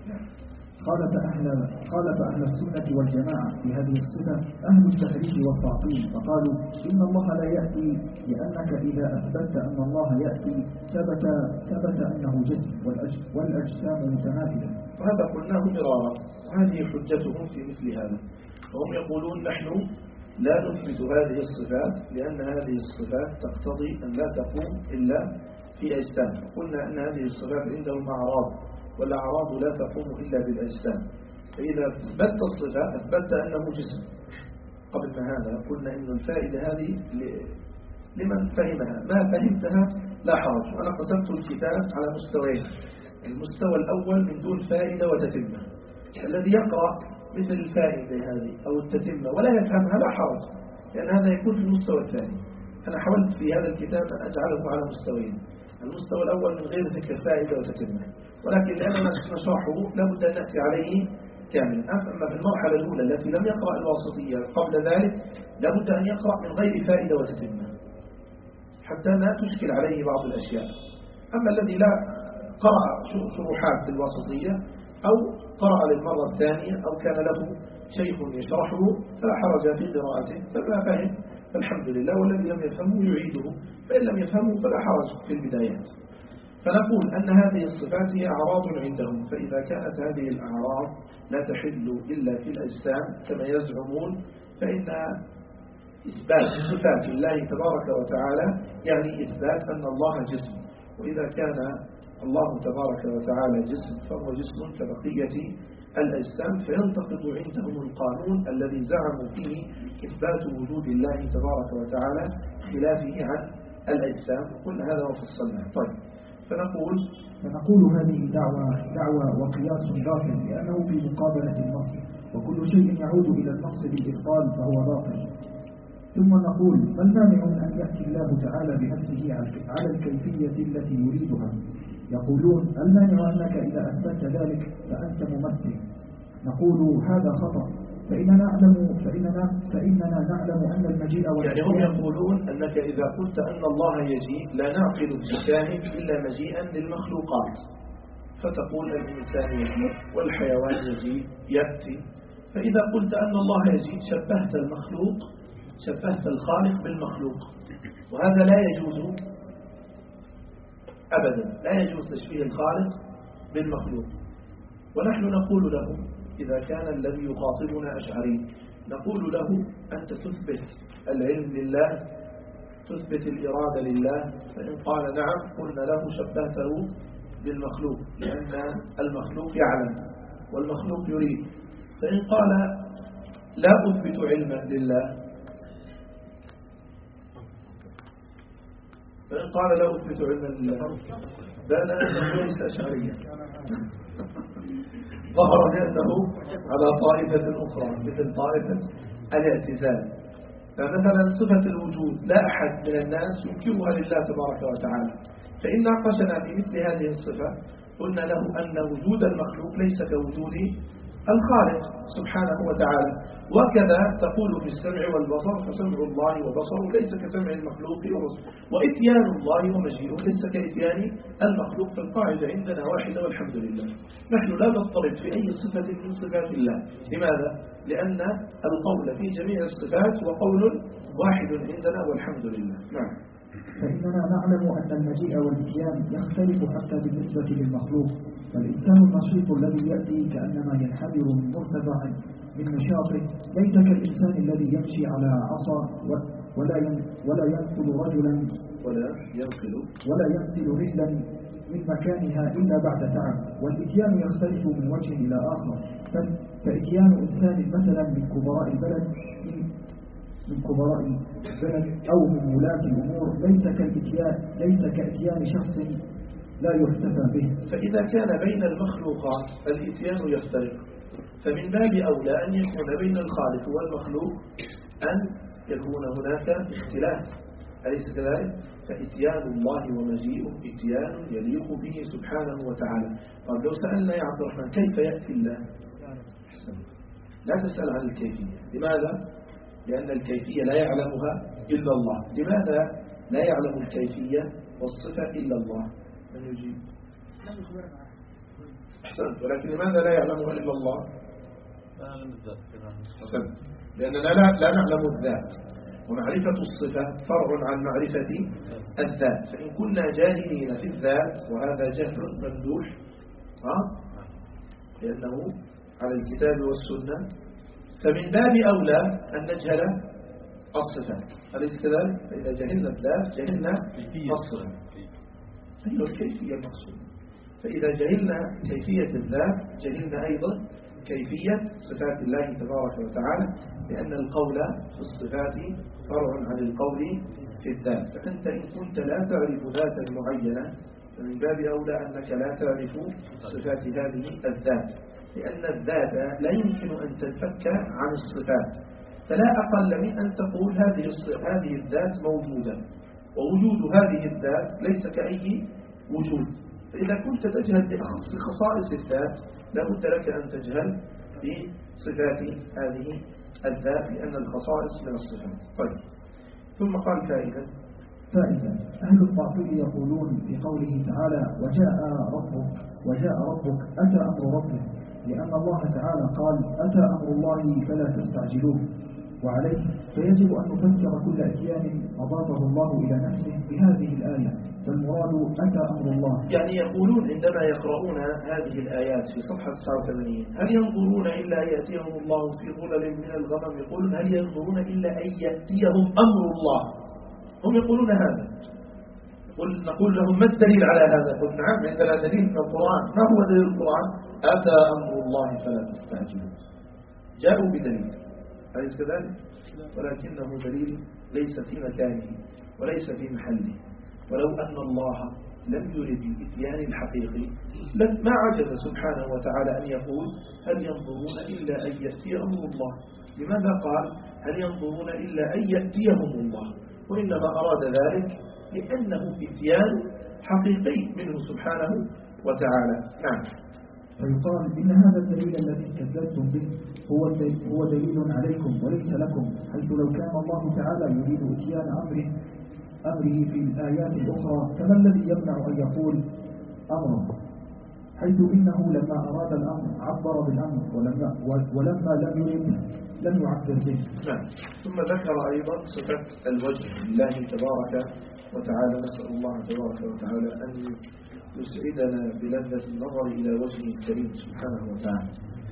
خالف أهل السنة والجماعة في هذه الصفة أهل التحريف والتعطيل، فقالوا إن الله لا يأتي، لأنك إذا أثبت أن الله يأتي ثبت أنه جسم والأجسام متماثلة.
وهذا قلناه مرارا، وهذه حجتهم في مثل هذا، وهم يقولون نحن لا نثبت هذه الصفات لأن هذه الصفات تقتضي أن لا تقوم إلا في أجسام. قلنا أن هذه الصفات عندهم أعراض، والأعراض لا تقوم إلا بالأجسام، فإذا أثبت الصفة أثبت أنه جسم. قبل ما هذا قلنا إن الفائدة هذه لمن فهمها، ما فهمتها لا حرج. أنا قسمت الكتاب على مستويين، المستوى الأول من دون فائدة وتتمة، الذي يقرأ مثل الفائدة هذه أو التتمة ولا يفهمها لا حرج، لأن هذا يكون في المستوى الثاني. أنا حاولت في هذا الكتاب أن أجعله على مستويين، المستوى الأول من غير ذكر فائدة وتتمة، ولكن لأننا نشرحه لابد أن نأتي عليه كاملا. أما في المرحلة الأولى التي لم يقرأ الواسطية قبل ذلك لابد أن يقرأ من غير فائدة وتتمة، حتى لا تشكل عليه بعض الأشياء. أما الذي لا قرأ شروحات الواسطية أو قرأ للمرة الثانية أو كان له شيخ يشرحه فلا حرج في قراءته، فما فهم فالحمد لله، والذي لم يفهمه يعيده، فإن لم يفهمه فلا حرج في البدايات. فنقول أن هذه الصفات هي أعراض عندهم، فإذا كانت هذه الأعراض لا تحل إلا في الأجسام كما يزعمون، فإن إثبات صفات الله تبارك وتعالى يعني إثبات أن الله جسم، وإذا كان الله تبارك وتعالى جسم فهو جسم كبقية الأجسام، فينتقض عندهم القانون الذي زعموا فيه إثبات وجود الله تبارك وتعالى خلافه عن الأجسام. كل هذا وفصلنا. طيب،
فنقول هذه دعوة وقياس باطل، لأنه في مقابلة النص، وكل شيء يعود إلى النص بالإبطال فهو باطل. ثم نقول ما المانع من أن يأتي الله تعالى بنفسه على الكيفية التي يريدها؟ يقولون المانع أنك إذا أثبت ذلك فأنت ممثل. نقول هذا خطأ، فإننا نعلم أن المجيء
يعني هم يقولون أنك إذا قلت أن الله يجيء لا نعقل بالشاهد إلا مجيئا للمخلوقات، فتقول الإنسان يجيء والحيوان يجيء يأتي، فإذا قلت أن الله يجيء شبهت المخلوق، شبهت الخالق بالمخلوق، وهذا لا يجوز أبدا، لا يجوز تشبيه الخالق بالمخلوق. ونحن نقول له إذا كان الذي يخاطبنا أشعري، نقول له أنت تثبت العلم لله، تثبت الإرادة لله، فإن قال نعم قلنا له شبهته بالمخلوق، لأن المخلوق يعلم والمخلوق يريد. فإن قال لا أثبت علما لله، فإن قال لا أثبت علما لله بان أنه ليس أشعريا، ظهر بأنه على طائفة أخرى مثل طائفة الاعتزال. فمثلا صفة الوجود لا أحد من الناس ينكرها لله تبارك وتعالى، فإن ناقشنا في مثل هذه الصفة قلنا له أن وجود المخلوق ليس كوجود الخالق سبحانه وتعالى. وكذا تقول في السمع والبصر، فسمع الله وبصره ليس كسمع المخلوق وبصره، وإتيان الله ومجيئه ليس كإتيان المخلوق. فالقاعدة عندنا واحدة والحمد لله. نحن لا نضطرد في أي صفة من صفات الله. لماذا؟ لأن القول في جميع الصفات وقول واحد عندنا والحمد لله. نعم.
فإننا نعلم أن المجيء والإتيان يختلف حتى بالنسبة للمخلوق، فالإنسان النشيط الذي يأتي كأنما ينحدر مرتفعا من نشاطه ليس كالإنسان الذي يمشي على عصا ولا ينقل رجلا ولا ينقل رجلا من مكانها إلا بعد تعب. والإتيان يختلف من وجه إلى آخر، فإتيان إنسان مثلا من كبراء البلد أو من ولاة الأمور ليس كإتيان شخص لا يحتفى به.
فإذا كان بين المخلوقات الإتيان يختلف، فمن باب أولى أن يكون بين الخالق والمخلوق أن يكون هناك اختلاف، أليس كذلك؟ فإتيان الله ومجيئه إتيان يليق به سبحانه وتعالى. طب لو سألنا يا عبد الرحمن كيف يأتي الله؟ لا تسأل عن الكيفية. لماذا؟ لأن الكيفية لا يعلمها إلا الله. لماذا لا يعلم الكيفية والصفة إلا الله؟ من يجيب؟ أحسنت. ولكن لماذا لا يعلمها إلا الله؟ أحسنت. لأننا لا نعلم الذات، ومعرفة الصفة فرع عن معرفة الذات. فإن كنا جاهلين في الذات وهذا جهل ممدوح لأنه على الكتاب والسنة، فمن باب أولى أن نجهل الصفات، أليس كذلك؟ فإذا جهلنا الذات جهلنا الصفات. أيضا الكيفية المقصود. فإذا جهلنا كيفية الذات جهلنا أيضا كيفية صفات الله تبارك وتعالى، لأن القول في الصفات فرع عن القول في الذات. فأنت إن كنت لا تعرف ذاتا معينة فمن باب أولى أنك لا تعرف صفات هذه الذات، لأن الذات لا يمكن أن تنفك عن الصفات. فلا أقل من أن تقول هذه الذات موجودة، ووجود هذه الذات ليس كأي وجود. فإذا كنت تجهل بخصائص الذات لابد لك أن تجهل بصفات هذه الذات، لأن الخصائص من الصفات. طيب، ثم قال فائدة
فائدة: أهل الباطل يقولون في قوله تعالى وجاء ربك أتى أمر ربك، لأن الله تعالى قال أتى أمر الله فلا تستعجلوه، وعليه فيجب أن نفسر كل إتيان أضافه الله إلى نفسه بهذه الآية، فالمراد أتى أمر الله.
يعني يقولون عندما يقرؤون هذه الآيات في صفحة 89 هل ينظرون إلا أن يأتيهم الله في ظلل من الغمم، يقولون هل ينظرون إلا أن يأتيهم أمر الله، هم يقولون هذا. نقول لهم ما الدليل على هذا؟ قل نعم عندنا دليل من القرآن. ما هو دليل القرآن؟ أتى أمر الله فلا تستعجلوا. جاءوا بدليل، أليس كذلك؟ ولكنه دليل ليس في مكانه وليس في محله. ولو أن الله لم يرد الإتيان الحقيقي ما عجز سبحانه وتعالى أن يقول هل ينظرون إلا أن يأتي أمر الله. لماذا قال هل ينظرون إلا أن يأتيهم الله؟ وإنما أراد ذلك لأنه إتيان حقيقي منه سبحانه وتعالى. نعم.
فيقال إن هذا الدليل الذي استدلتم به هو دليل عليكم وليس لكم، حيث لو كان الله تعالى يريد إتيان أمره في الآيات الأخرى فما الذي يمنع أن يقول أمره، حيث إنه لما أراد الأمر عبر بالأمر، ولما لم يرد لم يعبر به.
نعم. ثم ذكر أيضا صفة الوجه لله تبارك وتعالى. نسأل الله تبارك وتعالى أن يسعدنا بلذة النظر إلى وجهه الكريم سبحانه وتعالى.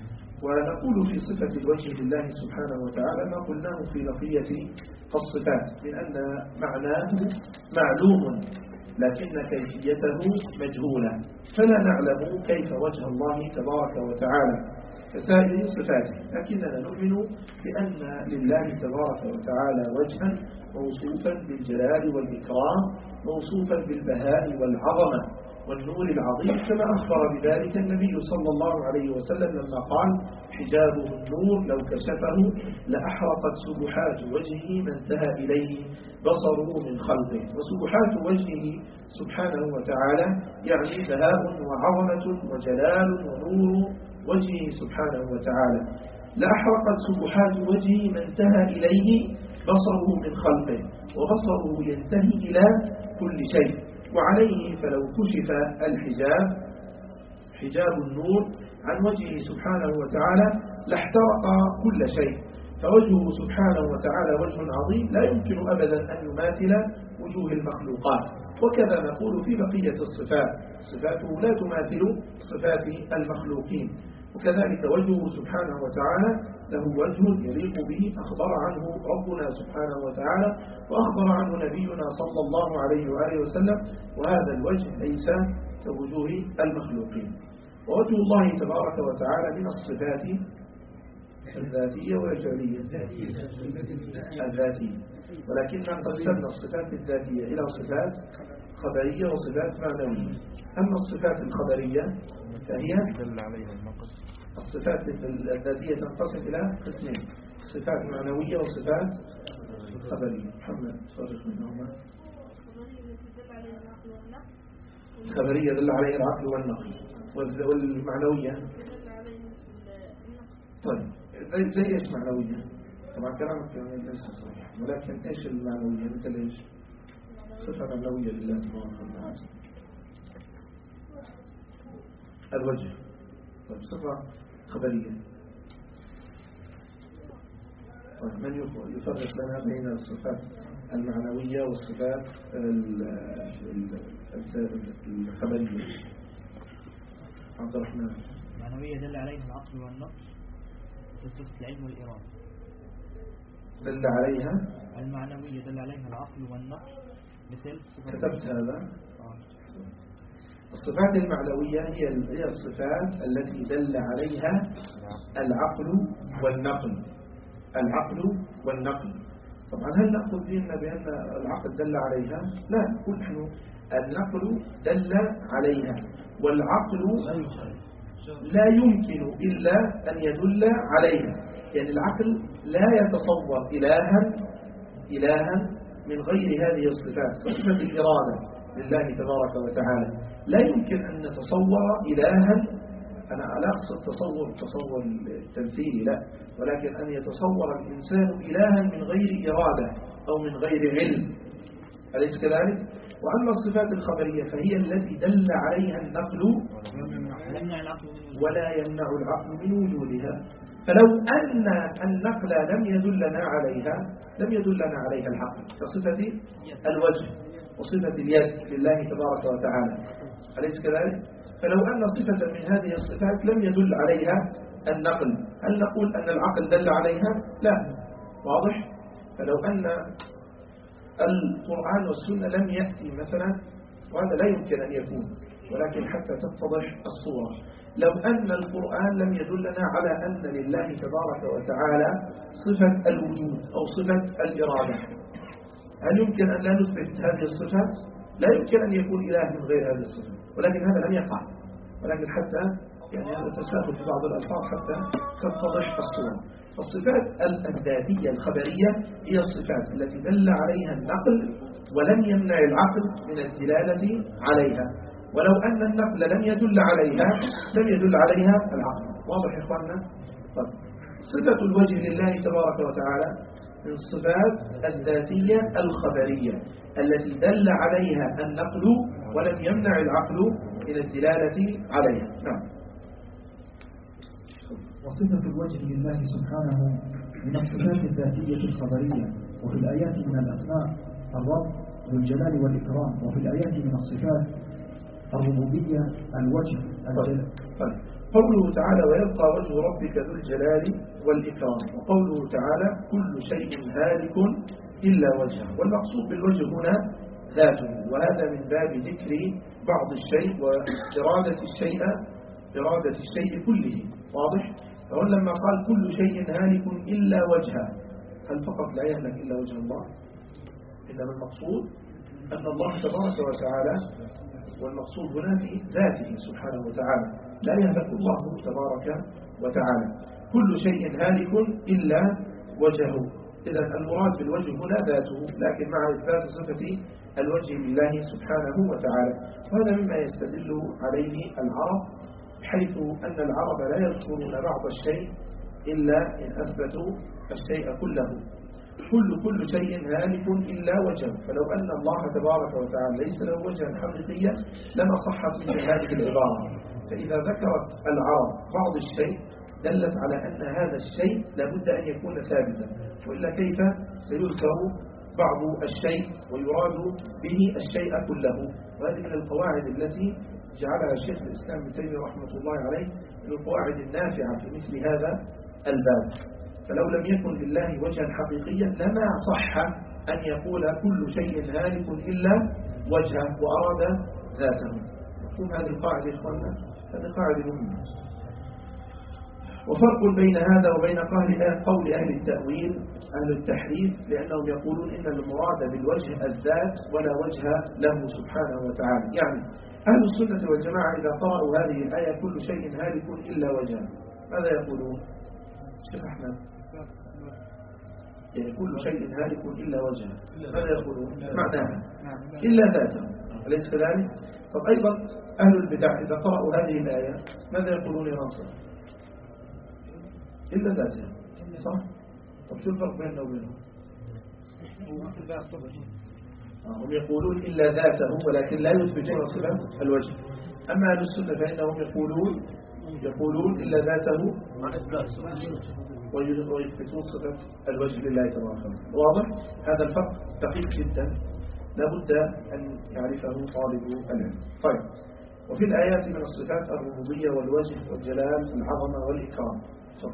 ونقول في صفة الوجه لله سبحانه وتعالى ما قلناه في بقية الصفات من أن معناه معلوم لكن كيفيته مجهولة، فلا نعلم كيف وجه الله تبارك وتعالى كسائر صفاته، لكننا نؤمن بأن لله تبارك وتعالى وجها موصوفا بالجلال والإكرام، موصوفا بالبهاء والعظمة والنور العظيم، كما أخبر بذلك النبي صلى الله عليه وسلم لما قال حجابه النور لو كشفه لأحرقت سبحات وجهه ما انتهى إليه بصره من خلقه. وسبحات وجهه سبحانه وتعالى يعني بهاء وعظمة وجلال ونور وجهه سبحانه وتعالى. لأحرقت سبحات وجهه ما انتهى إليه بصره من خلقه، وبصره ينتهي إلى كل شيء. وعليه فلو كشف الحجاب حجاب النور عن وجهه سبحانه وتعالى لاحترق كل شيء. فوجهه سبحانه وتعالى وجه عظيم لا يمكن أبدا أن يماثل وجوه المخلوقات. وكذا نقول في بقية الصفات، صفاته لا تماثل صفات المخلوقين. وكذلك وجهه سبحانه وتعالى له وجه يليق به أخبر عنه ربنا سبحانه وتعالى وأخبر عنه نبينا صلى الله عليه وآله وسلم، وهذا الوجه ليس كوجوه المخلوقين. ووجه الله تبارك وتعالى من الصفات الذاتية والفعلية الذاتية، ولكننا قسمنا الصفات الذاتية إلى صفات خبرية وصفات معنوية. أما الصفات الخبرية فهي الصفات الذاتية تنقسم إلى قسمين: صفات معنوية وصفات خبرية. محمد صرف منهما. الخبرية دل عليه العقل والنقل، والمعنوية طيب زي ايش معنوية؟ طبعا كلامك ليس صحيح، ولكن ايش المعنوية؟ مثل ايش؟ صفة معنوية لله سبحانه وتعالى. الوجه. طيب صفة خبرية. طيب من يفرق لنا بين الصفات المعنوية والصفات الخبرية؟ عبد الرحمن.
المعنوية دل عليها العقل والنقل في صفة العلم والإرادة.
دل عليها
المعنوية دل عليها العقل والنقل مثل
كتبت هذا. الصفات المعنوية هي الصفات التي دل عليها العقل والنقل. العقل والنقل. طبعا هل نأخذ ديننا بأن العقل دل عليها؟ لا، نقول نحن النقل دل عليها، والعقل لا يمكن إلا أن يدل عليها. يعني العقل لا يتصور إلها من غير هذه الصفات. صفة الإرادة لله تبارك وتعالى لا يمكن أن نتصور إلها. أنا لا أقصد تصور التمثيلي، لا، ولكن أن يتصور الإنسان إلها من غير إرادة أو من غير علم. أليس كذلك؟ وأما الصفات الخبرية فهي التي دل عليها النقل ولا يمنع العقل من وجودها. فلو أن النقل لم يدلنا عليها العقل كصفة الوجه وصفة اليد لله تبارك وتعالى، أليس كذلك؟ فلو أن صفة من هذه الصفات لم يدل عليها النقل، هل نقول أن العقل دل عليها؟ لا. واضح؟ فلو أن القرآن والسنة لم يأتي مثلا، وهذا لا يمكن أن يكون، ولكن حتى تتضح الصورة، لو أن القرآن لم يدلنا على أن لله تبارك وتعالى صفة الوجود أو صفة الإرادة، هل يمكن أن لا نثبت هذه الصفات؟ لا يمكن أن يكون إله من غير هذه الصفة، ولكن هذا لم يقع، ولكن حتى يعني هذا تساهل في بعض الألفاظ حتى تتضح الصورة. فالصفات الذاتية الخبرية هي الصفات التي دل عليها النقل ولم يمنع العقل من الدلالة عليها، ولو أن النقل لم يدل عليها لم يدل عليها العقل. واضح يا إخواننا؟ طيب. صفة الوجه لله تبارك وتعالى من الصفات الذاتية الخبرية التي دل عليها النقل ولم يمنع العقل من الدلالة عليها. نعم.
وصفة الوجه لله سبحانه من الصفات الذاتية الخبرية، وفي الآيات من الأسماء الرب ذو الجلال والإكرام، وفي الآيات من الصفات الربوبية الوجه الجلال.
قوله تعالى ويبقى وجه ربك ذو الجلال والإكرام، وقوله تعالى كل شيء هالك إلا وجهه، والمقصود بالوجه هنا ذاته، وهذا من باب ذكر بعض الشيء وإرادة الشيء كله. واضح؟ فهو لما قال كل شيء هالك إلا وجهه، هل فقط لا يهلك إلا وجه الله؟ إنما المقصود أن الله تبارك وتعالى، والمقصود هنا في ذاته سبحانه وتعالى، لا يهلك الله تبارك وتعالى. كل شيء هالك إلا وجهه، إذا المراد بالوجه هنا ذاته، لكن مع إثبات صفة الوجه لله سبحانه وتعالى. وهذا مما يستدل عليه العرب، حيث أن العرب لا يذكرون بعض الشيء إلا إن أثبتوا الشيء كله. كل شيء هالك إلا وجهه، فلو أن الله تبارك وتعالى ليس له وجها حقيقيا لما صحت من هذه العبارة. فإذا ذكرت العرب بعض الشيء دلت على أن هذا الشيء لابد أن يكون ثابتا، وإلا كيف سيذكر بعض الشيء ويراد به الشيء كله. وهذه من القواعد التي جعلها الشيخ الإسلام ابن تيمية رحمة الله عليه من القواعد النافعة في مثل هذا الباب. فلو لم يكن لله وجها حقيقيا لما صح أن يقول كل شيء هالك إلا وجهه وأراد ذاته. مفهوم هذه القاعدة يا إخواننا؟ هذه قاعدة مهمة. وفرق بين هذا وبين قول أهل التأويل أهل التحريف، لأنهم يقولون إن المراد بالوجه الذات ولا وجه له سبحانه وتعالى. يعني أهل السنة والجماعة إذا قرأوا هذه الآية كل شيء هالك إلا وجهه ماذا يقولون؟ شيخ أحمد، يعني كل شيء هالك إلا وجهه ماذا يقولون؟ معناها إلا ذاته، أليس كذلك؟ طب أيضا أهل البدع إذا قرأوا هذه الآية ماذا يقولون يا ناصر؟ إلا ذاته، صح؟ طب شو الفرق بيننا وبينهم؟ هم يقولون إلا ذاته ولكن لا يثبتون صفة الوجه. أما أهل السنة فإنهم يقولون إلا ذاته ويثبتون صفة الوجه لله تبارك وتعالى. واضح؟ هذا الفرق دقيق جدا لابد أن يعرفه طالب العلم. طيب. وفي الآيات من الصفات الربوبية والوجه والجلال والعظمة والإكرام.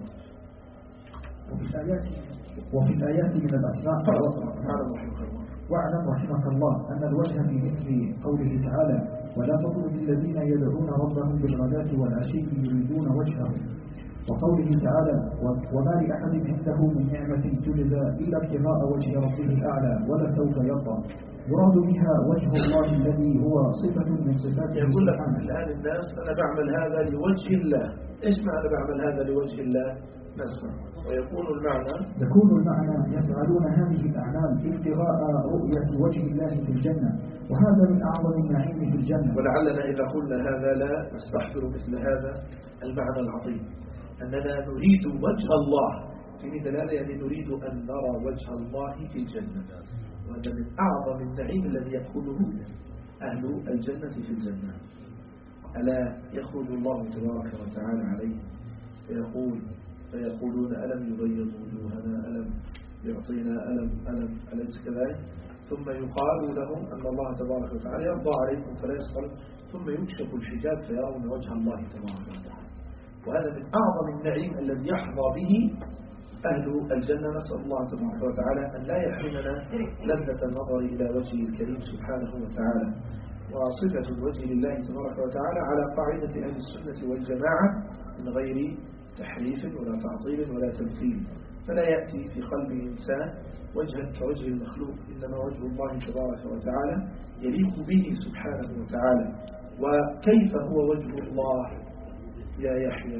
وفي الآيات من الأسماء واعلم رحمك الله أن الوجه في مثل قوله تعالى ولا تطرد الذين يدعون ربهم بالغداة والعشي يريدون وجهه، وقوله تعالى وما لأحد عنده من نعمة تجزى إلا ابتغاء وجه ربه الأعلى ولا سوف يرضى، يراد بها وجه الله الذي هو صفة من صفاته.
يقول لك الآن الناس أنا بعمل هذا لوجه الله، إيش معنى بعمل هذا لوجه الله؟ نسمع. ويكون
المعنى يفعلون هذه الأعمال ابتغاء رؤية وجه الله في الجنة، وهذا من أعظم النعيم في الجنة.
ولعلنا إذا قلنا هذا لا نستحضر مثل هذا المعنى العظيم، أننا نريد وجه الله في مثل هذا، يعني نريد أن نرى وجه الله في الجنة. وهذا من أعظم النعيم الذي يأخذه أهل الجنة في الجنة. ألا يخرج الله تبارك وتعالى عليه فيقولون ألم يبيض وجوهنا، ألم يعطينا، ألم أليس كذلك؟ ثم يقال لهم أن الله تبارك وتعالى يرضى عليكم فلا يسخر، ثم يكشف الحجاب فيرون وجه الله تبارك وتعالى. وهذا من أعظم النعيم الذي يحظى به أهل الجنة. نسأل الله تبارك وتعالى أن لا يحرمنا لذة النظر إلى وجهه الكريم سبحانه وتعالى. وصفة الوجه لله تبارك وتعالى على قاعدة أهل السنة والجماعة من غير تحريف ولا تعطيل ولا تمثيل. فلا يأتي في قلب إنسان وجها كوجه المخلوق، إنما وجه الله تبارك وتعالى يليق به سبحانه وتعالى. وكيف هو وجه الله يا يحيى؟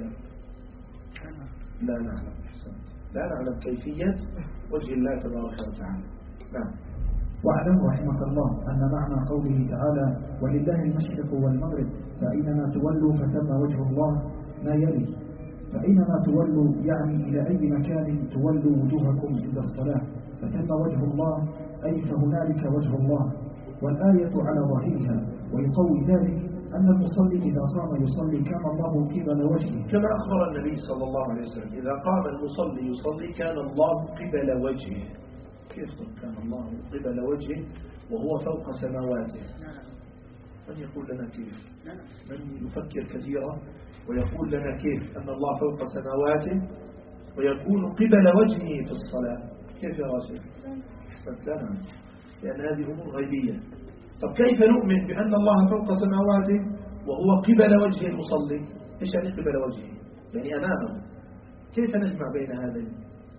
لا نعلم، لا نعلم كيفية وجه الله تبارك وتعالى. نعم.
واعلم رحمك الله أن معنى قوله تعالى ولله المشرق والمغرب فأينما تولوا فثم وجه الله ما يلي. فأينما تولوا يعني إلى أي مكان تولوا وجوهكم عند الصلاة فثم وجه الله، أي فهنالك وجه الله. والآية على ظاهرها، ويقوي ذلك أن المصلي إذا قام يصلي كان الله قبل وجهه،
كما أخبر النبي صلى الله عليه وسلم إذا قام المصلي يصلي كان الله قبل وجهه. كيف كان الله قبل وجهه وهو فوق سماواته؟ من يقول لنا كيف؟ من يفكر كثيرا ويقول لنا كيف أن الله فوق سماواته ويكون قبل وجهه في الصلاة؟ كيف يا راشد؟ لا نعم، لأن هذه أمور غيبية. طب كيف نؤمن بأن الله فوق سماواته وهو قبل وجه المصلي؟ إيش يعني قبل وجهه؟ يعني أمامه. كيف نجمع بين هذين؟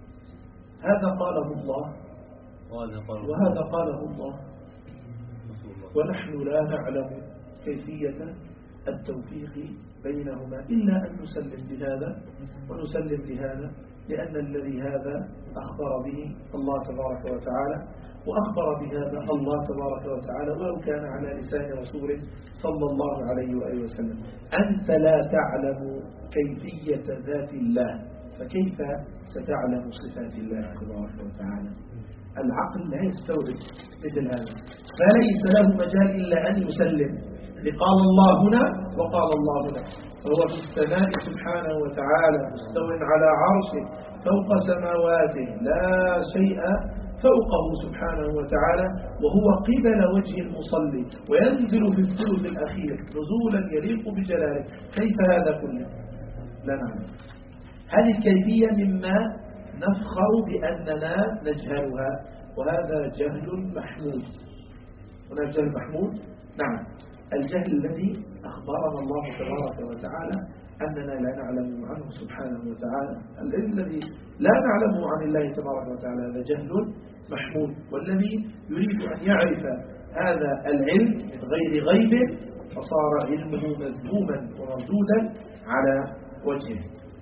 هذا قاله الله وهذا قاله الله، ونحن لا نعلم كيفية التوفيق بينهما إلا أن نسلم بهذا ونسلم بهذا، لأن الذي هذا أخبر به الله تبارك وتعالى، وأخبر بهذا الله تبارك وتعالى ولو كان على لسان رسوله صلى الله عليه وآله وسلم. أنت لا تعلم كيفية ذات الله، فكيف ستعلم صفات الله تبارك وتعالى؟ العقل لا يستوعب مثل هذا، فليس له مجال إلا أن يسلم لقال الله هنا وقال الله هنا. فهو في السماء سبحانه وتعالى مستو على عرشه فوق سماواته لا شيء فوقه سبحانه وتعالى، وهو قبل وجه المصلي وينزل في الثلث الأخير نزولا يليق بجلاله. كيف هذا كله؟ لا نعلم. هذه الكيفية مما نفخر بأننا نجهلها، وهذا جهل محمود. هناك جهل محمود؟ نعم، الجهل الذي أخبرنا الله تبارك وتعالى أننا لا نعلم عنه سبحانه وتعالى. الذي لا نعلمه عن الله تبارك وتعالى هذا جهل محمود، والذي يريد أن يعرف هذا العلم من غير غيب فصار علمه مذموما ومردودا على وجهه.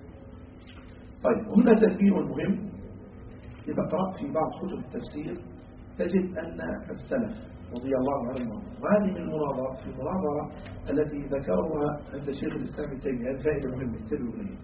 طيب، هنا تنبيه مهم. إذا قرأت في بعض كتب التفسير تجد أن السلف رضي الله عنهم، وهذه المناظرة في المناظرة التي ذكرها عند شيخ الإسلام ابن تيمية، هذه فائدة مهمة انتبهوا إليها.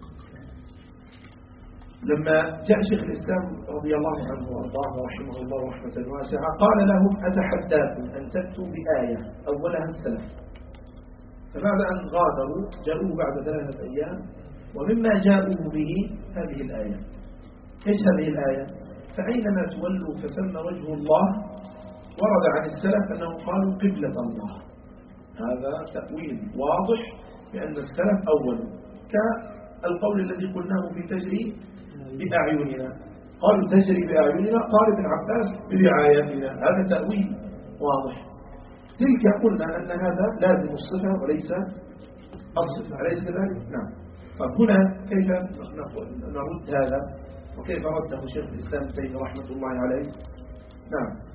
لما جاء شيخ الإسلام رضي الله عنه وارضاه ورحمه الله رحمة واسعة قال لهم أتحداكم أن تأتوا بآية أولها السلف، فبعد أن غادروا جاءوا بعد 3 أيام ومما جاءوا به هذه الآية. إيش هذه الآية؟ فأينما تولوا فثم وجه الله. ورد عن السلف أنهم قالوا قبلة الله. هذا تأويل واضح بأن السلف أولوا، كالقول الذي قلناه في تجري بأعيننا، قالوا تجري بأعيننا، قال ابن عباس برعايتنا. هذا تأويل واضح. تلك قلنا أن هذا لازم الصفة وليس الصفة، أليس كذلك؟ نعم. فهنا كيف نرد هذا وكيف رده شيخ الإسلام ابن تيمية رحمة الله عليه؟ نعم.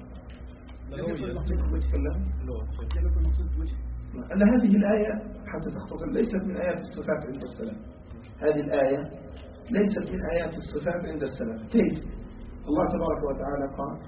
أن هذه الآية حتى تختصر ليست من آيات الصفات عند السلف. هذه الآية ليست من آيات الصفات عند السلف. كيف؟ الله تبارك وتعالى قال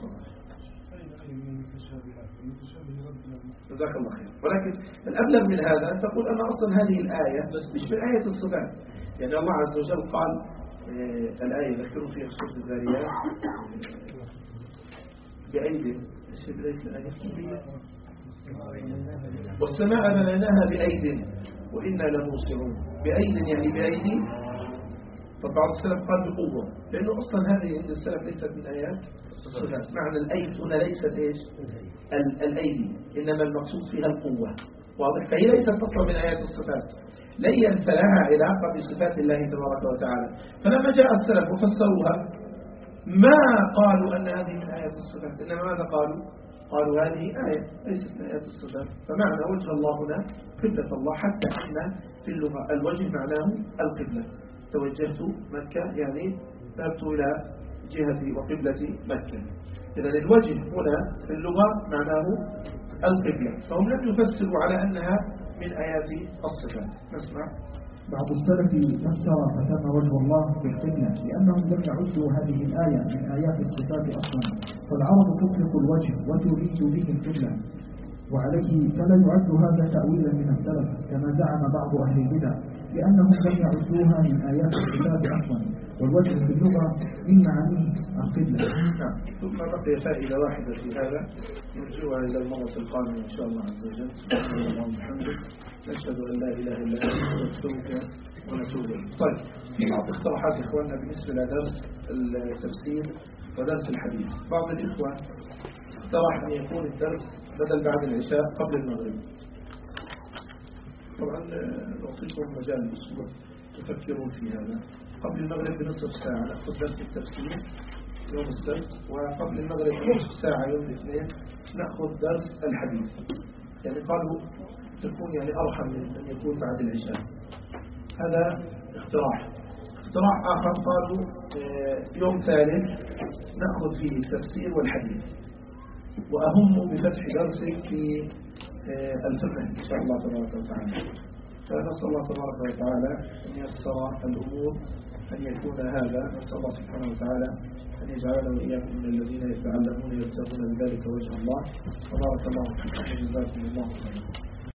جزاك الله خير. ولكن الأبلغ من هذا أن تقول أن أصلا هذه الآية مش من آية الصفات. يعني الله عز وجل قال الآية ذكروا فيها سورة الذاريات بأيد والسماء بنيناها بأيد وإنا لموسعون. بأيد يعني بأيدي. فبعض السلف قال بقوة، لأنه أصلا هذه عند السلف ليست من آيات الصفات. معنى الأيد هنا ليست إيش الأيدي، إنما المقصود فيها القوة. واضح؟ فهي ليست تطلع من آيات الصفات، ليس لها علاقة بصفات الله تبارك وتعالى. فلما جاء السلف وفسروها ما قالوا أن هذه من آيات الصفات، إنما ماذا قالوا هذه آية ليست من آيات الصفات. فمعنى وجه الله هنا قبلة الله، حتى إحنا في اللغة الوجه معناه القبلة. توجهت مكة يعني ذهبت إلى جهة وقبلة مكة. إذن الوجه هنا في اللغة معناه القبلة، فهم لم يفسروا على أنها من آيات الصفات. نسمع.
بعض السلف فسر فتم وجه الله بالقبلة لأنهم لم يعدوا هذه الآية من آيات الصفات أصلا، فالعرب تطلق الوجه وتريد به القبلة، وعليه فلا يعد هذا تأويلا من السلف كما زعم بعض أهل البدع، لأنهم لم يعدوها من آيات الصفات أصلا، والوجه في اللغة من معانيه القبلة.
ثم بقي فائدة واحدة في هذا نرجوها إلى المرة القادمة إن شاء الله عز وجل. سبحانه الله وبحمده، نشهد أن لا إله إلا أنت نستغفرك ونتوب إليك. طيب، في بعض اقتراحات إخواننا بالنسبة لدرس التفسير ودرس الحديث. بعض الإخوان اقترح أن يكون الدرس بدل بعد العشاء قبل المغرب. طبعا نعطيكم مجال الأسبوع تفكرون في هذا. قبل المغرب بنصف ساعة نأخذ درس التفسير يوم السبت، وقبل المغرب بنصف ساعة يوم الاثنين نأخذ درس الحديث. يعني قالوا تكون يعني أرحم من أن يكون بعد العشاء. هذا اقتراح آخر قالوا يوم ثالث نأخذ فيه التفسير والحديث، وأهم بفتح درسك في الفقه إن شاء الله تبارك وتعالى. فنسأل الله تبارك وتعالى أن ييسر الأمور أن يكون هذا. نسأل الله سبحانه وتعالى أن يجعلنا وإياكم من الذين يتعلمون يبتغون بذلك وجه الله. وبارك الله فيكم وجزاكم الله خيرا.